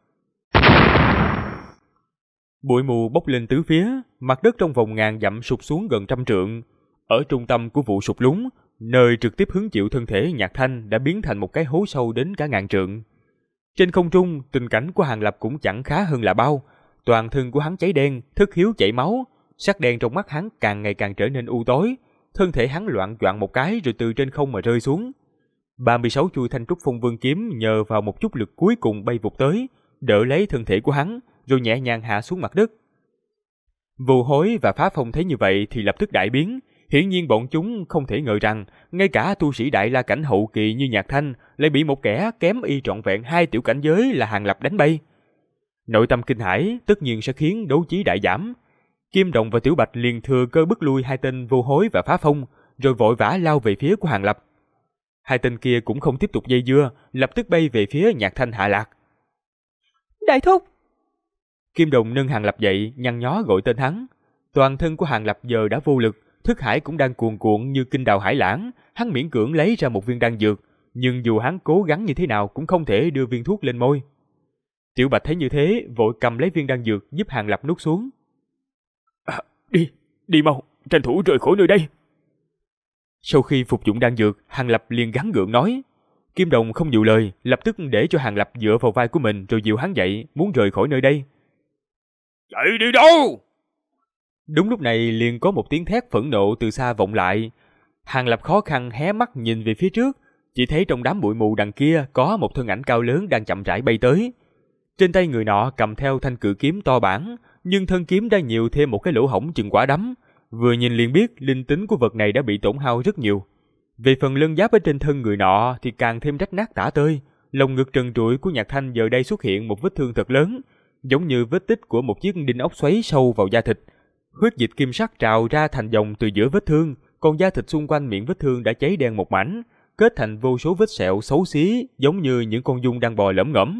Bụi mù bốc lên tứ phía, mặt đất trong vòng ngàn dặm sụt xuống gần 100 trượng. Ở trung tâm của vụ sụt lún, nơi trực tiếp hứng chịu thân thể Nhạc Thanh đã biến thành một cái hố sâu đến cả ngàn trượng. Trên không trung, tình cảnh của Hàng Lập cũng chẳng khá hơn là bao. Toàn thân của hắn cháy đen, thất khiếu chảy máu, sắc đen trong mắt hắn càng ngày càng trở nên u tối. Thân thể hắn loạng choạng một cái rồi từ trên không mà rơi xuống. 36 chuôi thanh trúc phong vương kiếm nhờ vào một chút lực cuối cùng bay vụt tới, đỡ lấy thân thể của hắn, rồi nhẹ nhàng hạ xuống mặt đất. Vô Hối và Phá Phong thấy như vậy thì lập tức đại biến. Hiển nhiên bọn chúng không thể ngờ rằng ngay cả tu sĩ đại la cảnh hậu kỳ như Nhạc Thanh lại bị một kẻ kém y trọn vẹn 2 tiểu cảnh giới là Hàng Lập đánh bay. Nội tâm kinh hãi tất nhiên sẽ khiến đấu chí đại giảm. Kim Đồng và Tiểu Bạch liền thừa cơ bức lui hai tên Vô Hối và Phá Phong, rồi vội vã lao về phía của Hàng Lập. Hai tên kia cũng không tiếp tục dây dưa, lập tức bay về phía Nhạc Thanh hạ lạc. Đại thúc! Kim Đồng nâng Hàng Lập dậy, nhăn nhó gọi tên hắn. Toàn thân của Hàng Lập giờ đã vô lực, thức hải cũng đang cuồn cuộn như kinh đào hải lãng, hắn miễn cưỡng lấy ra một viên đan dược, nhưng dù hắn cố gắng như thế nào cũng không thể đưa viên thuốc lên môi. Tiểu Bạch thấy như thế, vội cầm lấy viên đan dược giúp Hàng Lập nuốt xuống. Đi mau, tranh thủ rời khỏi nơi đây. Sau khi phục dụng đan dược, Hàng Lập liền gắng gượng nói. Kim Đồng không nhiều lời, lập tức để cho Hàng Lập dựa vào vai của mình rồi dìu hắn dậy, muốn rời khỏi nơi đây. Chạy đi đâu? Đúng lúc này liền có một tiếng thét phẫn nộ từ xa vọng lại. Hàng Lập khó khăn hé mắt nhìn về phía trước, chỉ thấy trong đám bụi mù đằng kia có một thân ảnh cao lớn đang chậm rãi bay tới. Trên tay người nọ cầm theo thanh cự kiếm to bản, nhưng thân kiếm đã nhiều thêm một cái lỗ hổng chừng quả đấm. Vừa nhìn liền biết linh tính của vật này đã bị tổn hao rất nhiều. Về phần lân giáp ở trên thân người nọ thì càng thêm rách nát tả tơi. Lồng ngực trần trụi của Nhạc Thanh giờ đây xuất hiện một vết thương thật lớn, giống như vết tích của một chiếc đinh ốc xoáy sâu vào da thịt. Huyết dịch kim sắc trào ra thành dòng từ giữa vết thương, còn da thịt xung quanh miệng vết thương đã cháy đen một mảnh, kết thành vô số vết sẹo xấu xí, giống như những con giun đang bò lẩm ngẩm.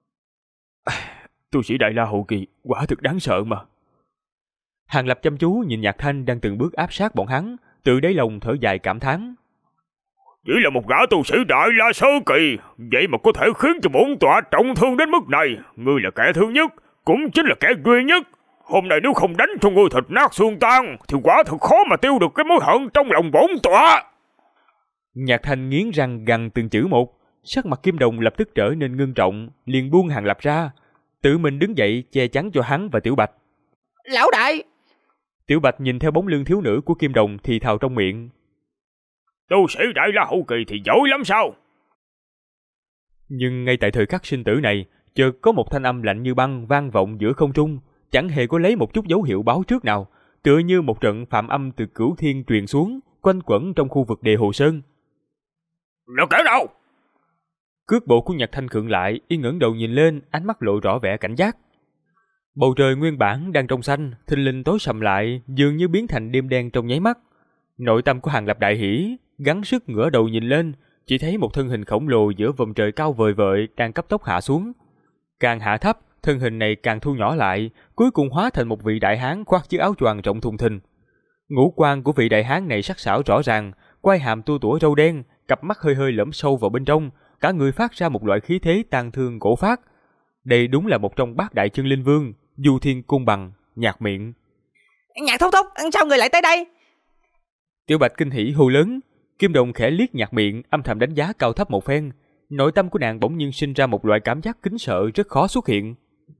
Tu sĩ Đại La hậu kỳ, quả thực đáng sợ mà. Hàng Lập chăm chú nhìn Nhạc Thanh đang từng bước áp sát bọn hắn, tự đáy lòng thở dài cảm thán. Chỉ là một gã tu sĩ Đại La sơ kỳ, vậy mà có thể khiến cho bổn tọa trọng thương đến mức này. Ngươi là kẻ thứ nhất, cũng chính là kẻ duy nhất. Hôm nay nếu không đánh cho ngươi thịt nát xương tan, thì quả thật khó mà tiêu được cái mối hận trong lòng bổn tọa. Nhạc Thanh nghiến răng gằn từng chữ một, sắc mặt Kim Đồng lập tức trở nên ngưng trọng, liền buông Hàng Lập ra, tự mình đứng dậy che chắn cho hắn và Tiểu Bạch. Lão đại! Tiểu Bạch nhìn theo bóng lưng thiếu nữ của Kim Đồng thì thào trong miệng. Tu sĩ Đại La hậu kỳ thì giỏi lắm sao? Nhưng ngay tại thời khắc sinh tử này, chợt có một thanh âm lạnh như băng vang vọng giữa không trung, chẳng hề có lấy một chút dấu hiệu báo trước nào, tựa như một trận phạm âm từ cửu thiên truyền xuống, quanh quẩn trong khu vực Đề Hồ Sơn. Là kẻ nào? Cước bộ của Nhạc Thanh khựng lại, y ngẩng đầu nhìn lên, ánh mắt lộ rõ vẻ cảnh giác. Bầu trời nguyên bản đang trong xanh, thình lình tối sầm lại, dường như biến thành đêm đen trong nháy mắt. Nội tâm của Hàng Lập đại hỉ, gắng sức ngửa đầu nhìn lên, chỉ thấy một thân hình khổng lồ giữa vòm trời cao vời vợi đang cấp tốc hạ xuống. Càng hạ thấp, thân hình này càng thu nhỏ lại, cuối cùng hóa thành một vị đại hán khoác chiếc áo choàng rộng thùng thình. Ngũ quan của vị đại hán này sắc sảo rõ ràng, quai hàm tua tủa râu đen, cặp mắt hơi hơi lõm sâu vào bên trong, cả người phát ra một loại khí thế tang thương cổ phát. Đây đúng là một trong bát đại chân linh vương, Du Thiên Cung Bằng, Nhạc Miệng. Nhạc thúc thúc, sao người lại tới đây? Tiểu Bạch kinh hỉ hô lớn. Kim Đồng khẽ liếc Nhạc Miệng, âm thầm đánh giá cao thấp một phen. Nội tâm của nàng bỗng nhiên sinh ra một loại cảm giác kính sợ rất khó xuất hiện.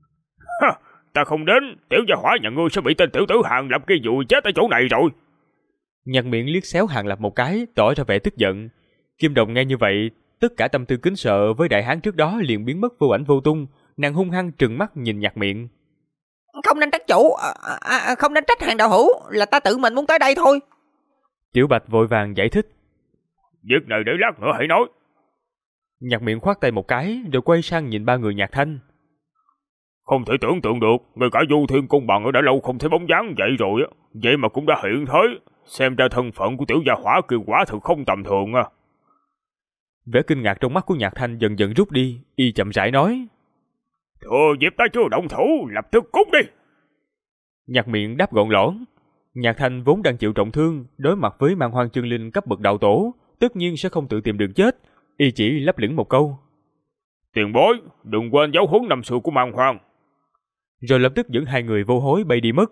Ta không đến, tiểu gia hỏa nhà ngươi sẽ bị tên tiểu tử Hàng Lập kia dùi chết ở chỗ này rồi. Nhạc Miệng liếc xéo Hàng Lập một cái, tỏ ra vẻ tức giận. Kim Đồng nghe như vậy, tất cả tâm tư kính sợ với đại hán trước đó liền biến mất vô ảnh vô tung. Nàng hung hăng trừng mắt nhìn Nhạc Miệng. Không nên trách chủ, không nên trách Hàng đạo hữu, là ta tự mình muốn tới đây thôi. Tiểu Bạch vội vàng giải thích. Việc này để lát nữa hãy nói. Nhạc Miệng khoát tay một cái, rồi quay sang nhìn ba người Nhạc Thanh. Không thể tưởng tượng được, người cả Du Thiên Cung Bằng đã lâu không thấy bóng dáng vậy rồi á, vậy mà cũng đã hiện thế. Xem ra thân phận của tiểu gia hỏa kia quả thực không tầm thường à. Vẻ kinh ngạc trong mắt của Nhạc Thanh dần dần rút đi, y chậm rãi nói. Thừa dịp ta chưa động thủ, lập tức cút đi. Nhạc Miệng đáp gọn lõn. Nhạc Thanh vốn đang chịu trọng thương, đối mặt với Man Hoang chân linh cấp bậc đạo tổ, tất nhiên sẽ không tự tìm đường chết. Y chỉ lấp lửng một câu. Tiền bối, đừng quên giáo huấn năm xưa của Man Hoang. Rồi lập tức dẫn hai người vô hối bay đi mất.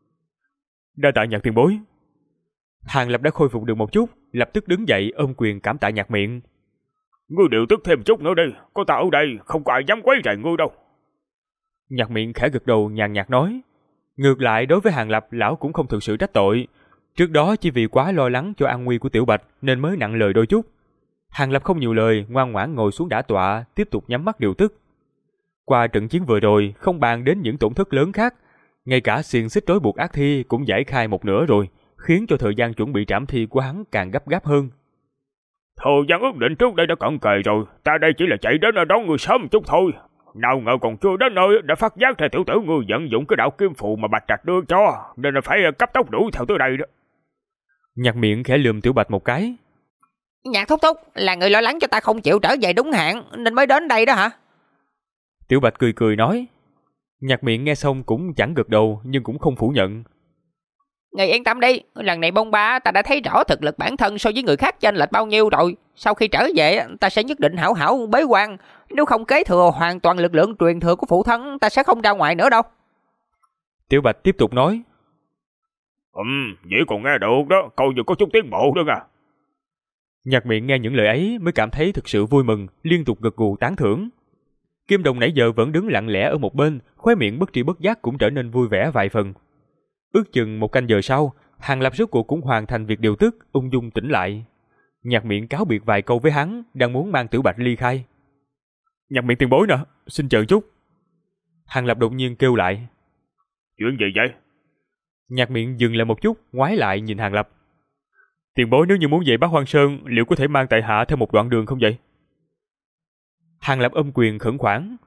Đa tạ Nhạc tiền bối. Hàng Lập đã khôi phục được một chút, lập tức đứng dậy ôm quyền cảm tạ Nhạc Miệng. Ngươi điều tức thêm chút nữa đi, có ta ở đây, không có ai dám quấy rầy ngươi đâu. Nhạc Miệng khẽ gật đầu nhàn nhạt nói. Ngược lại đối với Hàng Lập, lão cũng không thực sự trách tội. Trước đó chỉ vì quá lo lắng cho an nguy của Tiểu Bạch nên mới nặng lời đôi chút. Hàng Lập không nhiều lời, ngoan ngoãn ngồi xuống đả tọa, tiếp tục nhắm mắt điều tức. Qua trận chiến vừa rồi, không bàn đến những tổn thất lớn khác, ngay cả xiềng xích trói buộc ác thi cũng giải khai một nửa rồi, khiến cho thời gian chuẩn bị trảm thi của hắn càng gấp gáp hơn. Thời gian ước định trước đây đã cận kề rồi, ta đây chỉ là chạy đến đón ngươi sớm một chút thôi. Nào ngờ còn chưa đến nơi đã phát giác ra tiểu tử ngươi vận dụng cái đạo kim phù mà Bạch Trạch đưa cho, nên là phải cấp tốc đuổi theo tới đây đó. Nhạc Miệng khẽ lườm Tiểu Bạch một cái. Nhạc thúc thúc, là người lo lắng cho ta không chịu trở về đúng hạn nên mới đến đây đó hả? Tiểu Bạch cười cười nói. Nhạc Miệng nghe xong cũng chẳng gật đầu nhưng cũng không phủ nhận. Ngài yên tâm đi, lần này bôn ba ta đã thấy rõ thực lực bản thân so với người khác chênh lệch bao nhiêu rồi. Sau khi trở về ta sẽ nhất định hảo hảo bế quan. Nếu không kế thừa hoàn toàn lực lượng truyền thừa của phụ thân, ta sẽ không ra ngoài nữa đâu. Tiểu Bạch tiếp tục nói. Vậy còn nghe được đó, coi như có chút tiến bộ đó à. Nhạc Miệng nghe những lời ấy mới cảm thấy thực sự vui mừng, liên tục gật gù tán thưởng. Kim Đồng nãy giờ vẫn đứng lặng lẽ ở một bên, khóe miệng bất tri bất giác cũng trở nên vui vẻ vài phần. Ước chừng 1 canh giờ sau, Hàng Lập rốt cuộc cũng hoàn thành việc điều tức, ung dung tỉnh lại. Nhạc Miệng cáo biệt vài câu với hắn, đang muốn mang Tiểu Bạch ly khai. Nhạc Miệng tiền bối nè, xin chờ chút. Hàng Lập đột nhiên kêu lại. Chuyện gì vậy? Nhạc Miệng dừng lại một chút, ngoái lại nhìn Hàng Lập. Tiền bối nếu như muốn về Bát Hoang Sơn, liệu có thể mang tại hạ theo một đoạn đường không vậy? Hàng Lập ôm quyền khẩn khoản.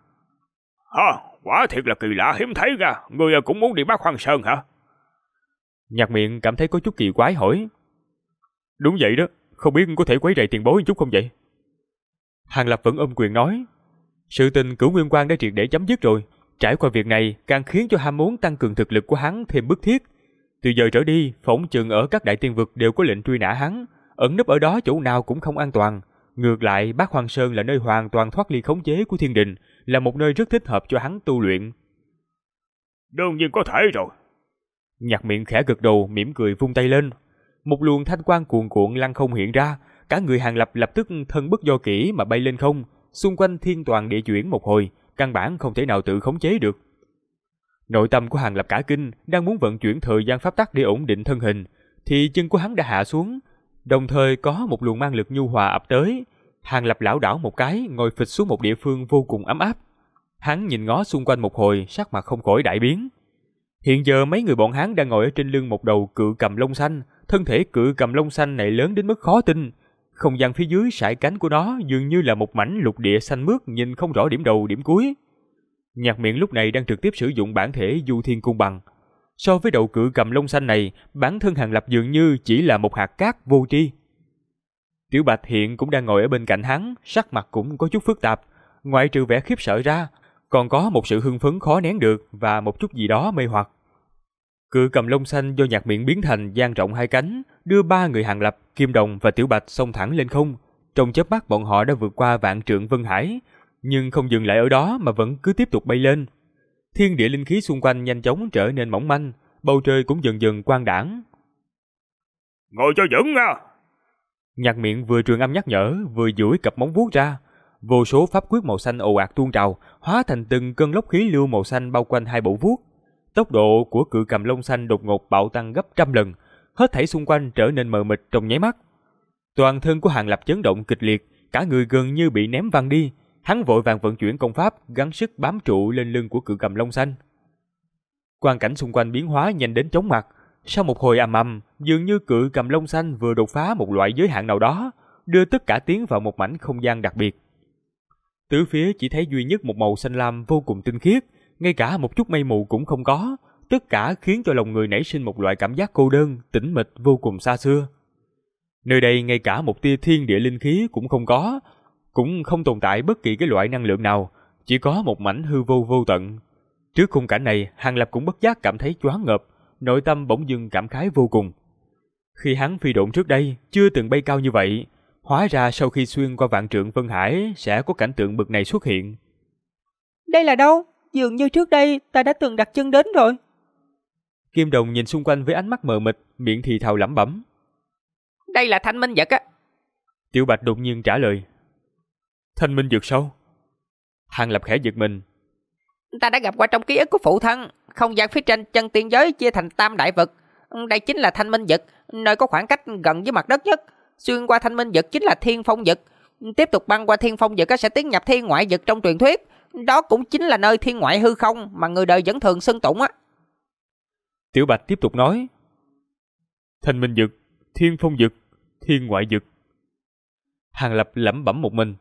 Quả thiệt là kỳ lạ hiếm thấy ra, ngươi cũng muốn đi Bát Hoang Sơn hả? Nhạc Miệng cảm thấy có chút kỳ quái hỏi. Đúng vậy đó, không biết có thể quấy rầy tiền bối chút không vậy? Hàng Lập vẫn ôm quyền nói. Sự tình Cửu Nguyên Quang đã triệt để chấm dứt rồi, trải qua việc này càng khiến cho ham muốn tăng cường thực lực của hắn thêm bức thiết. Từ giờ trở đi, phỏng chừng ở các đại tiên vực đều có lệnh truy nã hắn, ẩn nấp ở đó chỗ nào cũng không an toàn. Ngược lại, Bát Hoang Sơn là nơi hoàn toàn thoát ly khống chế của thiên đình, là một nơi rất thích hợp cho hắn tu luyện. Đương nhiên có thể rồi. Nhạc Miệng khẽ gật đầu, mỉm cười vung tay lên. Một luồng thanh quang cuồn cuộn lăng không hiện ra, cả người Hàng Lập lập tức thân bất do kỷ mà bay lên không, xung quanh thiên toàn địa chuyển một hồi, căn bản không thể nào tự khống chế được. Nội tâm của Hàng Lập cả kinh, đang muốn vận chuyển thời gian pháp tắc để ổn định thân hình, thì chân của hắn đã hạ xuống, đồng thời có một luồng mang lực nhu hòa ập tới. Hàng Lập lảo đảo một cái, ngồi phịch xuống một địa phương vô cùng ấm áp. Hắn nhìn ngó xung quanh một hồi, sắc mặt không khỏi đại biến. Hiện giờ mấy người bọn hắn đang ngồi ở trên lưng một đầu cự cầm lông xanh, thân thể cự cầm lông xanh này lớn đến mức khó tin. Không gian phía dưới sải cánh của nó dường như là một mảnh lục địa xanh mướt, nhìn không rõ điểm đầu điểm cuối. Nhạc Miệng lúc này đang trực tiếp sử dụng bản thể Du Thiên Cung Bằng. So với đầu cự cầm lông xanh này, bản thân Hàng Lập dường như chỉ là một hạt cát vô tri. Tiểu Bạch hiện cũng đang ngồi ở bên cạnh hắn, sắc mặt cũng có chút phức tạp, ngoại trừ vẻ khiếp sợ ra, còn có một sự hưng phấn khó nén được và một chút gì đó mê hoặc. Cự cầm lông xanh do Nhạc Miệng biến thành dang rộng 2 cánh, đưa 3 người Hàng Lập, Kim Đồng và Tiểu Bạch xông thẳng lên không. Trong chớp mắt bọn họ đã vượt qua vạn trượng vân hải, nhưng không dừng lại ở đó mà vẫn cứ tiếp tục bay lên. Thiên địa linh khí xung quanh nhanh chóng trở nên mỏng manh, bầu trời cũng dần dần quang đãng. Ngồi cho vững nha! Nhạc Miệng vừa truyền âm nhắc nhở, vừa duỗi cặp móng vuốt ra. Vô số pháp quyết màu xanh ồ ạt tuôn trào, hóa thành từng cơn lốc khí lưu màu xanh bao quanh 2 bộ vuốt. Tốc độ của cự cầm lông xanh đột ngột bạo tăng gấp 100 lần, hết thảy xung quanh trở nên mờ mịt trong nháy mắt. Toàn thân của Hàng Lập chấn động kịch liệt, cả người gần như bị ném văng đi. Hắn vội vàng vận chuyển công pháp, gắng sức bám trụ lên lưng của cự cầm lông xanh. Quang cảnh xung quanh biến hóa nhanh đến chóng mặt. Sau một hồi ầm ầm, dường như cự cầm lông xanh vừa đột phá một loại giới hạn nào đó, đưa tất cả tiến vào một mảnh không gian đặc biệt. Tứ phía chỉ thấy duy nhất một màu xanh lam vô cùng tinh khiết, ngay cả một chút mây mù cũng không có, tất cả khiến cho lòng người nảy sinh một loại cảm giác cô đơn, tĩnh mịch vô cùng xa xưa. Nơi đây ngay cả một tia thiên địa linh khí cũng không có, cũng không tồn tại bất kỳ cái loại năng lượng nào, chỉ có một mảnh hư vô vô tận. Trước khung cảnh này, Hàng Lập cũng bất giác cảm thấy choáng ngợp, nội tâm bỗng dưng cảm khái vô cùng. Khi hắn phi độn trước đây, chưa từng bay cao như vậy, hóa ra sau khi xuyên qua vạn trượng vân hải sẽ có cảnh tượng bực này xuất hiện. Đây là đâu? Dường như trước đây ta đã từng đặt chân đến rồi. Kim Đồng nhìn xung quanh với ánh mắt mờ mịt, miệng thì thào lẩm bẩm. Đây là Thanh Minh Dật á. Tiểu Bạch đột nhiên trả lời. Thanh Minh Dược sao? Hàng Lập khẽ giật mình. Ta đã gặp qua trong ký ức của phụ thân. Không gian phía trên chân tiên giới chia thành tam đại vực. Đây chính là Thanh Minh Dật, nơi có khoảng cách gần với mặt đất nhất. Xuyên qua Thanh Minh Dật chính là Thiên Phong Dật. Tiếp tục băng qua Thiên Phong Dật sẽ tiến nhập Thiên Ngoại Dật trong truyền thuyết. Đó cũng chính là nơi thiên ngoại hư không mà người đời vẫn thường xưng tụng á. Tiểu Bạch tiếp tục nói. Thanh Minh Dật, Thiên Phong Dật, Thiên Ngoại Dật. Hàng Lập lẩm bẩm một mình.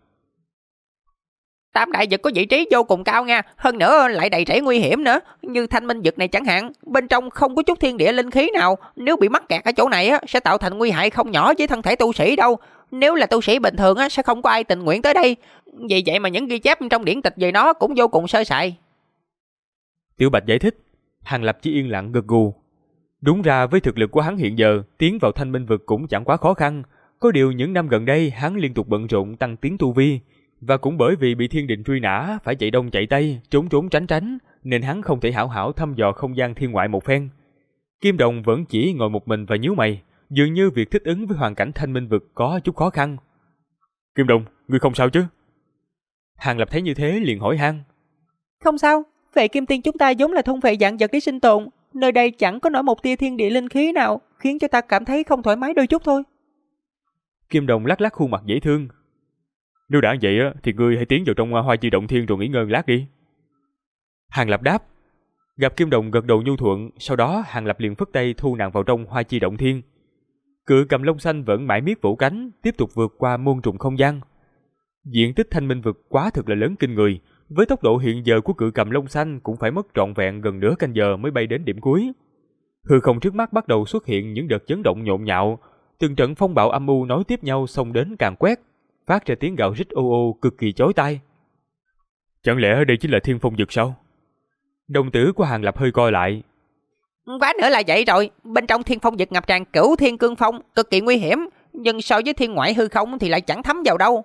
Tam đại dật có vị trí vô cùng cao nha, hơn nữa lại đầy rẫy nguy hiểm nữa. Như Thanh Minh Dật này chẳng hạn, bên trong không có chút thiên địa linh khí nào, nếu bị mắc kẹt ở chỗ này á, sẽ tạo thành nguy hại không nhỏ với thân thể tu sĩ đâu. Nếu là tu sĩ bình thường á, sẽ không có ai tình nguyện tới đây. Vì vậy mà những ghi chép trong điển tịch về nó cũng vô cùng sơ sài. Tiểu Bạch giải thích. Hàng Lập chỉ yên lặng gật gù. Đúng ra với thực lực của hắn hiện giờ, tiến vào Thanh Minh vực cũng chẳng quá khó khăn. Có điều những năm gần đây hắn liên tục bận rộn tăng tiến tu vi, và cũng bởi vì bị thiên định truy nã phải chạy đông chạy tây, trốn trốn tránh tránh, nên hắn không thể hảo hảo thăm dò không gian thiên ngoại một phen. Kim Đồng vẫn chỉ ngồi một mình và nhíu mày, dường như việc thích ứng với hoàn cảnh Thanh Minh vực có chút khó khăn. Kim Đồng, ngươi không sao chứ? Hàng Lập thấy như thế liền hỏi han. Không sao, Vệ Kim Tiên chúng ta vốn là thôn vệ dạng vật để sinh tồn, nơi đây chẳng có nổi một tia thiên địa linh khí nào, khiến cho ta cảm thấy không thoải mái đôi chút thôi. Kim Đồng lắc lắc khuôn mặt dễ thương. Nếu đã vậy thì ngươi hãy tiến vào trong Hoa Chi Động Thiên rồi nghỉ ngơi lát đi. Hàng Lập đáp. Gặp Kim Đồng gật đầu nhu thuận, sau đó Hàng Lập liền phất tay thu nàng vào trong Hoa Chi Động Thiên. Cự cầm lông xanh vẫn mãi miết vỗ cánh, tiếp tục vượt qua môn trùng không gian. Diện tích Thanh Minh vực quá thực là lớn kinh người, với tốc độ hiện giờ của cự cầm lông xanh cũng phải mất trọn vẹn gần nửa canh giờ mới bay đến điểm cuối. Hư không trước mắt bắt đầu xuất hiện những đợt chấn động nhộn nhạo, từng trận phong bạo âm u nối tiếp nhau xông đến càn quét, phát ra tiếng gào rít ô ô cực kỳ chói tai. Chẳng lẽ đây chính là Thiên Phong Vực sao? Đồng tử của Hàng Lập hơi co lại. Quá nữa là vậy rồi, bên trong Thiên Phong Vực ngập tràn Cửu Thiên Cương Phong, cực kỳ nguy hiểm, nhưng so với thiên ngoại hư không thì lại chẳng thấm vào đâu.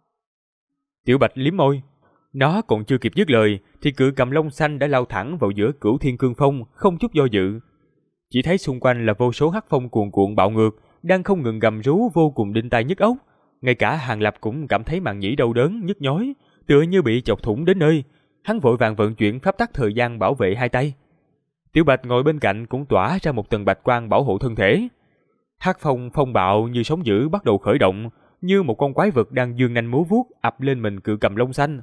Tiểu Bạch liếm môi. Nó còn chưa kịp dứt lời thì cự cầm lông xanh đã lao thẳng vào giữa Cửu Thiên Cương Phong, không chút do dự. Chỉ thấy xung quanh là vô số hắc phong cuồn cuộn bạo ngược, đang không ngừng gầm rú vô cùng đinh tai nhức óc. Ngay cả Hàng Lập cũng cảm thấy màng nhĩ đau đớn nhức nhói, tựa như bị chọc thủng đến nơi. Hắn vội vàng vận chuyển pháp tắc thời gian bảo vệ hai tay. Tiểu Bạch ngồi bên cạnh cũng tỏa ra một tầng bạch quang bảo hộ thân thể. Hắc phong phong bạo như sóng dữ bắt đầu khởi động, như một con quái vật đang giương nanh múa vuốt ập lên mình cự cầm lông xanh.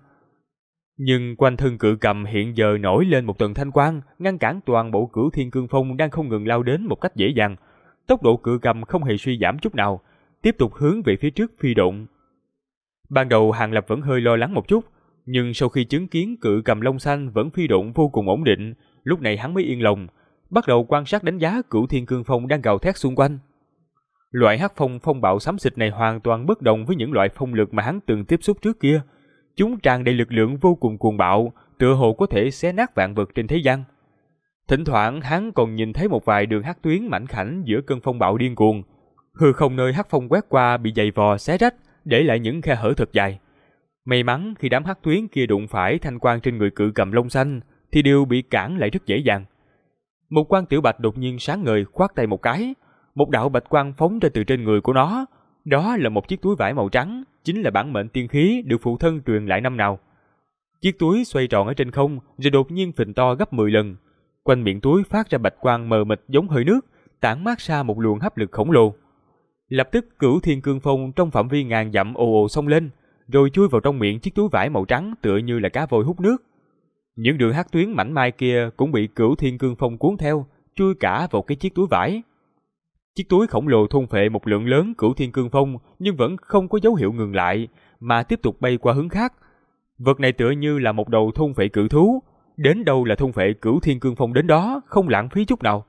Nhưng quanh thân cự cầm hiện giờ nổi lên một tầng thanh quang, ngăn cản toàn bộ Cửu Thiên Cương Phong đang không ngừng lao đến một cách dễ dàng. Tốc độ cự cầm không hề suy giảm chút nào, tiếp tục hướng về phía trước phi độn. Ban đầu Hàng Lập vẫn hơi lo lắng một chút, nhưng sau khi chứng kiến cự cầm lông xanh vẫn phi độn vô cùng ổn định, lúc này hắn mới yên lòng, bắt đầu quan sát đánh giá Cửu Thiên Cương Phong đang gào thét xung quanh. Loại hắc phong phong bạo xám xịt này hoàn toàn bất đồng với những loại phong lực mà hắn từng tiếp xúc trước kia. Chúng tràn đầy lực lượng vô cùng cuồng bạo, tựa hồ có thể xé nát vạn vật trên thế gian. Thỉnh thoảng hắn còn nhìn thấy một vài đường hắc tuyến mảnh khảnh giữa cơn phong bạo điên cuồng. Hư không nơi hắc phong quét qua bị dày vò xé rách, để lại những khe hở thật dài. May mắn khi đám hắc tuyến kia đụng phải thanh quang trên người cự cầm lông xanh thì đều bị cản lại rất dễ dàng. Một quang Tiểu Bạch đột nhiên sáng ngời khoát tay một cái, một đạo bạch quang phóng ra từ trên người của nó. Đó là một chiếc túi vải màu trắng, chính là bản mệnh tiên khí được phụ thân truyền lại năm nào. Chiếc túi xoay tròn ở trên không, rồi đột nhiên phình to gấp 10 lần. Quanh miệng túi phát ra bạch quang mờ mịt giống hơi nước, tản mát ra một luồng hấp lực khổng lồ. Lập tức Cửu Thiên Cương Phong trong phạm vi ngàn dặm ồ ồ xông lên, rồi chui vào trong miệng chiếc túi vải màu trắng tựa như là cá voi hút nước. Những đường hắc tuyến mảnh mai kia cũng bị Cửu Thiên Cương Phong cuốn theo, chui cả vào cái chiếc túi vải. Chiếc túi khổng lồ thôn phệ một lượng lớn Cửu Thiên Cương Phong, nhưng vẫn không có dấu hiệu ngừng lại, mà tiếp tục bay qua hướng khác. Vật này tựa như là một đầu thôn phệ cự thú, đến đâu là thôn phệ Cửu Thiên Cương Phong đến đó, không lãng phí chút nào.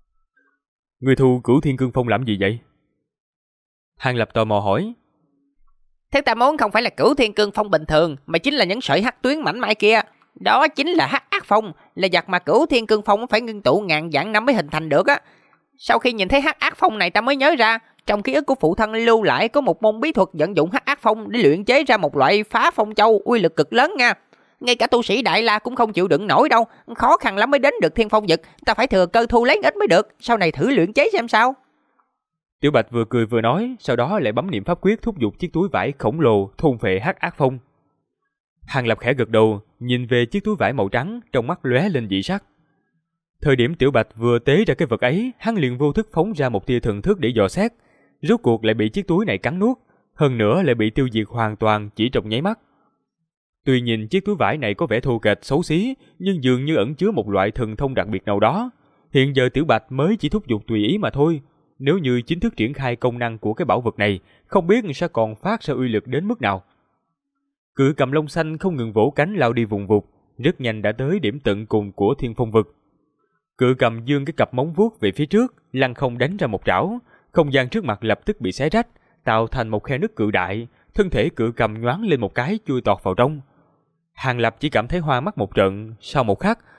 Người thu Cửu Thiên Cương Phong làm gì vậy? Hàng Lập tò mò hỏi. Thứ ta muốn không phải là Cửu Thiên Cương Phong bình thường, mà chính là những sợi hắc tuyến mảnh mai kia. Đó chính là hắc ác phong, là vật mà Cửu Thiên Cương Phong phải ngưng tụ ngàn vạn năm mới hình thành được á. Sau khi nhìn thấy hắc ác phong này ta mới nhớ ra, trong ký ức của phụ thân lưu lại có một môn bí thuật vận dụng hắc ác phong để luyện chế ra một loại phá phong châu uy lực cực lớn nha. Ngay cả tu sĩ Đại La cũng không chịu đựng nổi đâu, khó khăn lắm mới đến được Thiên Phong Vực, ta phải thừa cơ thu lấy ít mới được, sau này thử luyện chế xem sao. Tiểu Bạch vừa cười vừa nói, sau đó lại bấm niệm pháp quyết thúc giục chiếc túi vải khổng lồ thôn phệ hắc ác phong. Hàng Lập khẽ gật đầu, nhìn về chiếc túi vải màu trắng, trong mắt lóe lên dị sắc. Thời điểm Tiểu Bạch vừa tế ra cái vật ấy, hắn liền vô thức phóng ra một tia thần thức để dò xét, rốt cuộc lại bị chiếc túi này cắn nuốt, hơn nữa lại bị tiêu diệt hoàn toàn chỉ trong nháy mắt. Tuy nhìn chiếc túi vải này có vẻ thô kệch xấu xí, nhưng dường như ẩn chứa một loại thần thông đặc biệt nào đó. Hiện giờ Tiểu Bạch mới chỉ thúc giục tùy ý mà thôi. Nếu như chính thức triển khai công năng của cái bảo vật này, không biết sẽ còn phát ra uy lực đến mức nào. Cự cầm lông xanh không ngừng vỗ cánh lao đi vùng vụt, rất nhanh đã tới điểm tận cùng của Thiên Phong Vực. Cự cầm dương cái cặp móng vuốt về phía trước, lăng không đánh ra một trảo, không gian trước mặt lập tức bị xé rách, tạo thành một khe nứt cự đại, thân thể cự cầm nhoáng lên một cái chui tọt vào trong. Hàng Lập chỉ cảm thấy hoa mắt một trận, sau một khắc,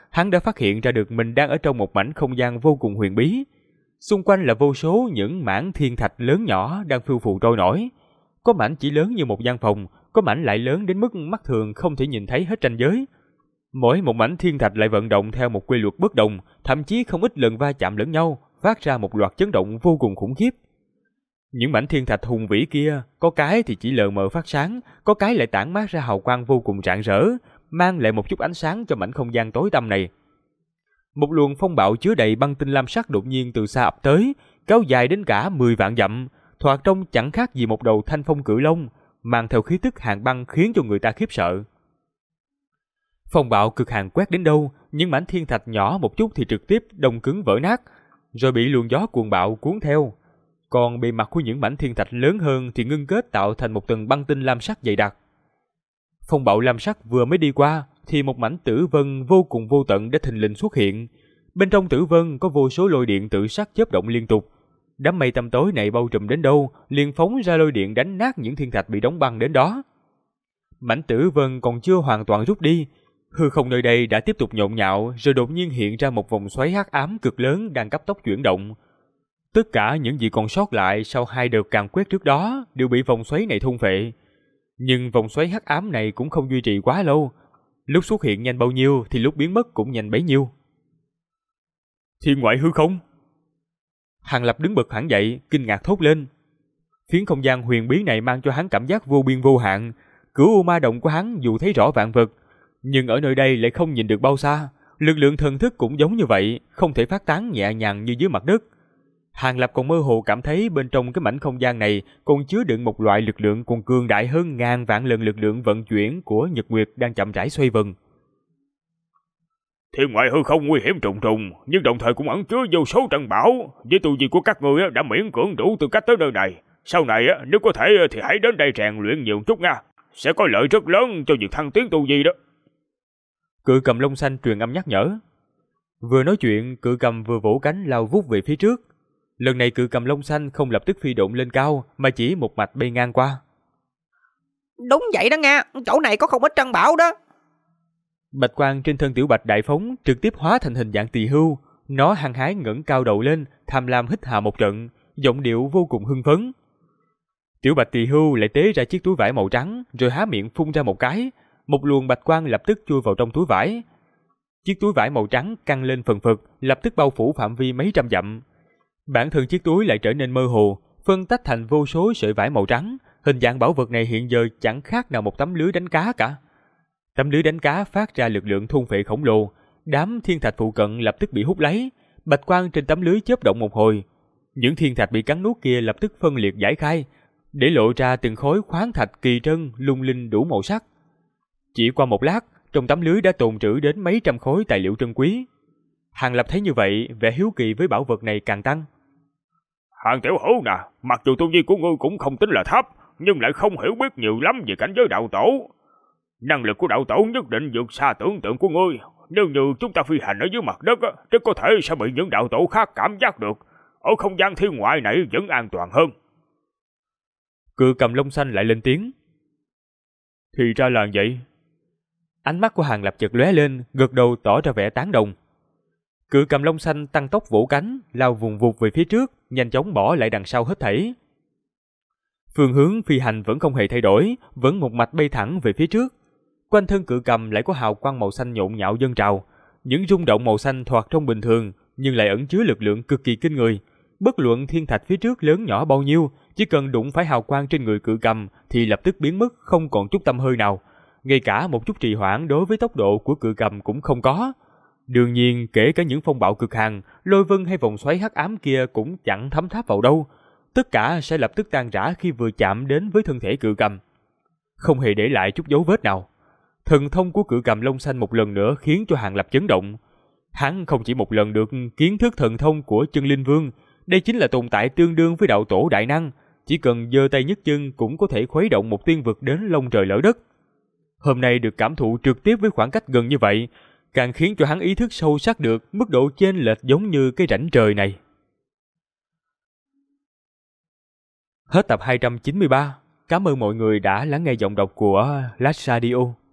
hắn đã phát hiện ra được mình đang ở trong một mảnh không gian vô cùng huyền bí. Xung quanh là vô số những mảng thiên thạch lớn nhỏ đang phiêu phù trôi nổi. Có mảnh chỉ lớn như một gian phòng, có mảnh lại lớn đến mức mắt thường không thể nhìn thấy hết ranh giới. Mỗi một mảnh thiên thạch lại vận động theo một quy luật bất đồng, thậm chí không ít lần va chạm lẫn nhau, phát ra một loạt chấn động vô cùng khủng khiếp. Những mảnh thiên thạch hùng vĩ kia, có cái thì chỉ lờ mờ phát sáng, có cái lại tản mát ra hào quang vô cùng rạng rỡ, mang lại một chút ánh sáng cho mảnh không gian tối tăm này. Một luồng phong bạo chứa đầy băng tinh lam sắc đột nhiên từ xa ập tới, kéo dài đến cả 10 vạn dặm, thoạt trông chẳng khác gì một đầu thanh phong cự long, mang theo khí tức hàn băng khiến cho người ta khiếp sợ. Phong bạo cực hàn quét đến đâu, những mảnh thiên thạch nhỏ một chút thì trực tiếp đông cứng vỡ nát, rồi bị luồng gió cuồng bạo cuốn theo. Còn bề mặt của những mảnh thiên thạch lớn hơn thì ngưng kết tạo thành một tầng băng tinh lam sắc dày đặc. Phong bạo lam sắc vừa mới đi qua thì một mảnh tử vân vô cùng vô tận đã thình lình xuất hiện. Bên trong tử vân có vô số lôi điện tự sắc chớp động liên tục. Đám mây tăm tối này bao trùm đến đâu, liền phóng ra lôi điện đánh nát những thiên thạch bị đóng băng đến đó. Mảnh tử vân còn chưa hoàn toàn rút đi, hư không nơi đây đã tiếp tục nhộn nhạo, rồi đột nhiên hiện ra một vòng xoáy hắc ám cực lớn đang cấp tốc chuyển động. Tất cả những gì còn sót lại sau hai đợt càn quét trước đó đều bị vòng xoáy này thôn phệ. Nhưng vòng xoáy hắc ám này cũng không duy trì quá lâu, lúc xuất hiện nhanh bao nhiêu thì lúc biến mất cũng nhanh bấy nhiêu. Thiên ngoại hư không? Hàng Lập đứng bật hẳn dậy, kinh ngạc thốt lên. Phiến không gian huyền bí này mang cho hắn cảm giác vô biên vô hạn. Cửu U Ma Động của hắn dù thấy rõ vạn vật, nhưng ở nơi đây lại không nhìn được bao xa. Lực lượng thần thức cũng giống như vậy, không thể phát tán nhẹ nhàng như dưới mặt đất. Hàng Lập còn mơ hồ cảm thấy bên trong cái mảnh không gian này còn chứa đựng một loại lực lượng còn cường đại hơn ngàn vạn lần lực lượng vận chuyển của Nhật Nguyệt đang chậm rãi xoay vần. Thiên ngoại hư không nguy hiểm trùng trùng, nhưng đồng thời cũng ẩn chứa vô số trận bão. Với tu vi của các ngươi đã miễn cưỡng đủ tư cách tới nơi này. Sau này nếu có thể thì hãy đến đây rèn luyện nhiều chút nha, sẽ có lợi rất lớn cho việc thăng tiến tu vi đó. Cự cầm lông xanh truyền âm nhắc nhở. Vừa nói chuyện, cự cầm vừa vỗ cánh lao vút về phía trước. Lần này cự cầm lông xanh không lập tức phi độn lên cao, mà chỉ một mạch bay ngang qua. Đúng vậy đó nha, chỗ này có không ít trăng bão đó. Bạch quang trên thân tiểu bạch đại phóng trực tiếp hóa thành hình dạng tỳ hưu. Nó hăng hái ngẩng cao đầu lên, tham lam hít hà một trận, giọng điệu vô cùng hưng phấn. Tiểu bạch tỳ hưu lại tế ra chiếc túi vải màu trắng, rồi há miệng phun ra một cái. Một luồng bạch quang lập tức chui vào trong túi vải. Chiếc túi vải màu trắng căng lên phần phật, lập tức bao phủ phạm vi mấy trăm dặm. Bản thân chiếc túi lại trở nên mơ hồ, phân tách thành vô số sợi vải màu trắng. Hình dạng bảo vật này hiện giờ chẳng khác nào một tấm lưới đánh cá cả. Tấm lưới đánh cá phát ra lực lượng thôn phệ khổng lồ, đám thiên thạch phụ cận lập tức bị hút lấy. Bạch quang trên tấm lưới chớp động một hồi, những thiên thạch bị cắn nuốt kia lập tức phân liệt giải khai, để lộ ra từng khối khoáng thạch kỳ trân lung linh đủ màu sắc. Chỉ qua một lát, trong tấm lưới đã tồn trữ đến mấy trăm khối tài liệu trân quý. Hàng Lập thấy như vậy, vẻ hiếu kỳ với bảo vật này càng tăng. Hàng tiểu hữu nè, mặc dù tu vi của ngươi cũng không tính là thấp, nhưng lại không hiểu biết nhiều lắm về cảnh giới đạo tổ. Năng lực của đạo tổ nhất định vượt xa tưởng tượng của ngươi. Nếu như chúng ta phi hành ở dưới mặt đất, rất có thể sẽ bị những đạo tổ khác cảm giác được. Ở không gian thiên ngoại này vẫn an toàn hơn. Cự cầm lông xanh lại lên tiếng. Thì ra là vậy. Ánh mắt của Hàng Lập chợt lóe lên, gật đầu tỏ ra vẻ tán đồng. Cự cầm lông xanh tăng tốc vỗ cánh, lao vùng vụt về phía trước, nhanh chóng bỏ lại đằng sau hết thảy. Phương hướng phi hành vẫn không hề thay đổi, vẫn một mạch bay thẳng về phía trước. Quanh thân cự cầm lại có hào quang màu xanh nhộn nhạo dâng trào. Những rung động màu xanh thoạt trông bình thường, nhưng lại ẩn chứa lực lượng cực kỳ kinh người. Bất luận thiên thạch phía trước lớn nhỏ bao nhiêu, chỉ cần đụng phải hào quang trên người cự cầm thì lập tức biến mất, không còn chút tăm hơi nào. Ngay cả một chút trì hoãn đối với tốc độ của cự cầm cũng không có. Đương nhiên, kể cả những phong bạo cực hàn, lôi vân hay vòng xoáy hắc ám kia cũng chẳng thấm tháp vào đâu. Tất cả sẽ lập tức tan rã khi vừa chạm đến với thân thể cự cầm, không hề để lại chút dấu vết nào. Thần thông của cự cầm lông xanh một lần nữa khiến cho Hàng Lập chấn động. Hắn không chỉ một lần được kiến thức thần thông của chân linh vương, đây chính là tồn tại tương đương với đạo tổ đại năng, chỉ cần giơ tay nhấc chân cũng có thể khuấy động một tiên vực đến lông trời lở đất. Hôm nay được cảm thụ trực tiếp với khoảng cách gần như vậy, càng khiến cho hắn ý thức sâu sắc được mức độ chênh lệch giống như cái rãnh trời này. Hết tập 293. Cảm ơn mọi người đã lắng nghe giọng đọc của Last Radio.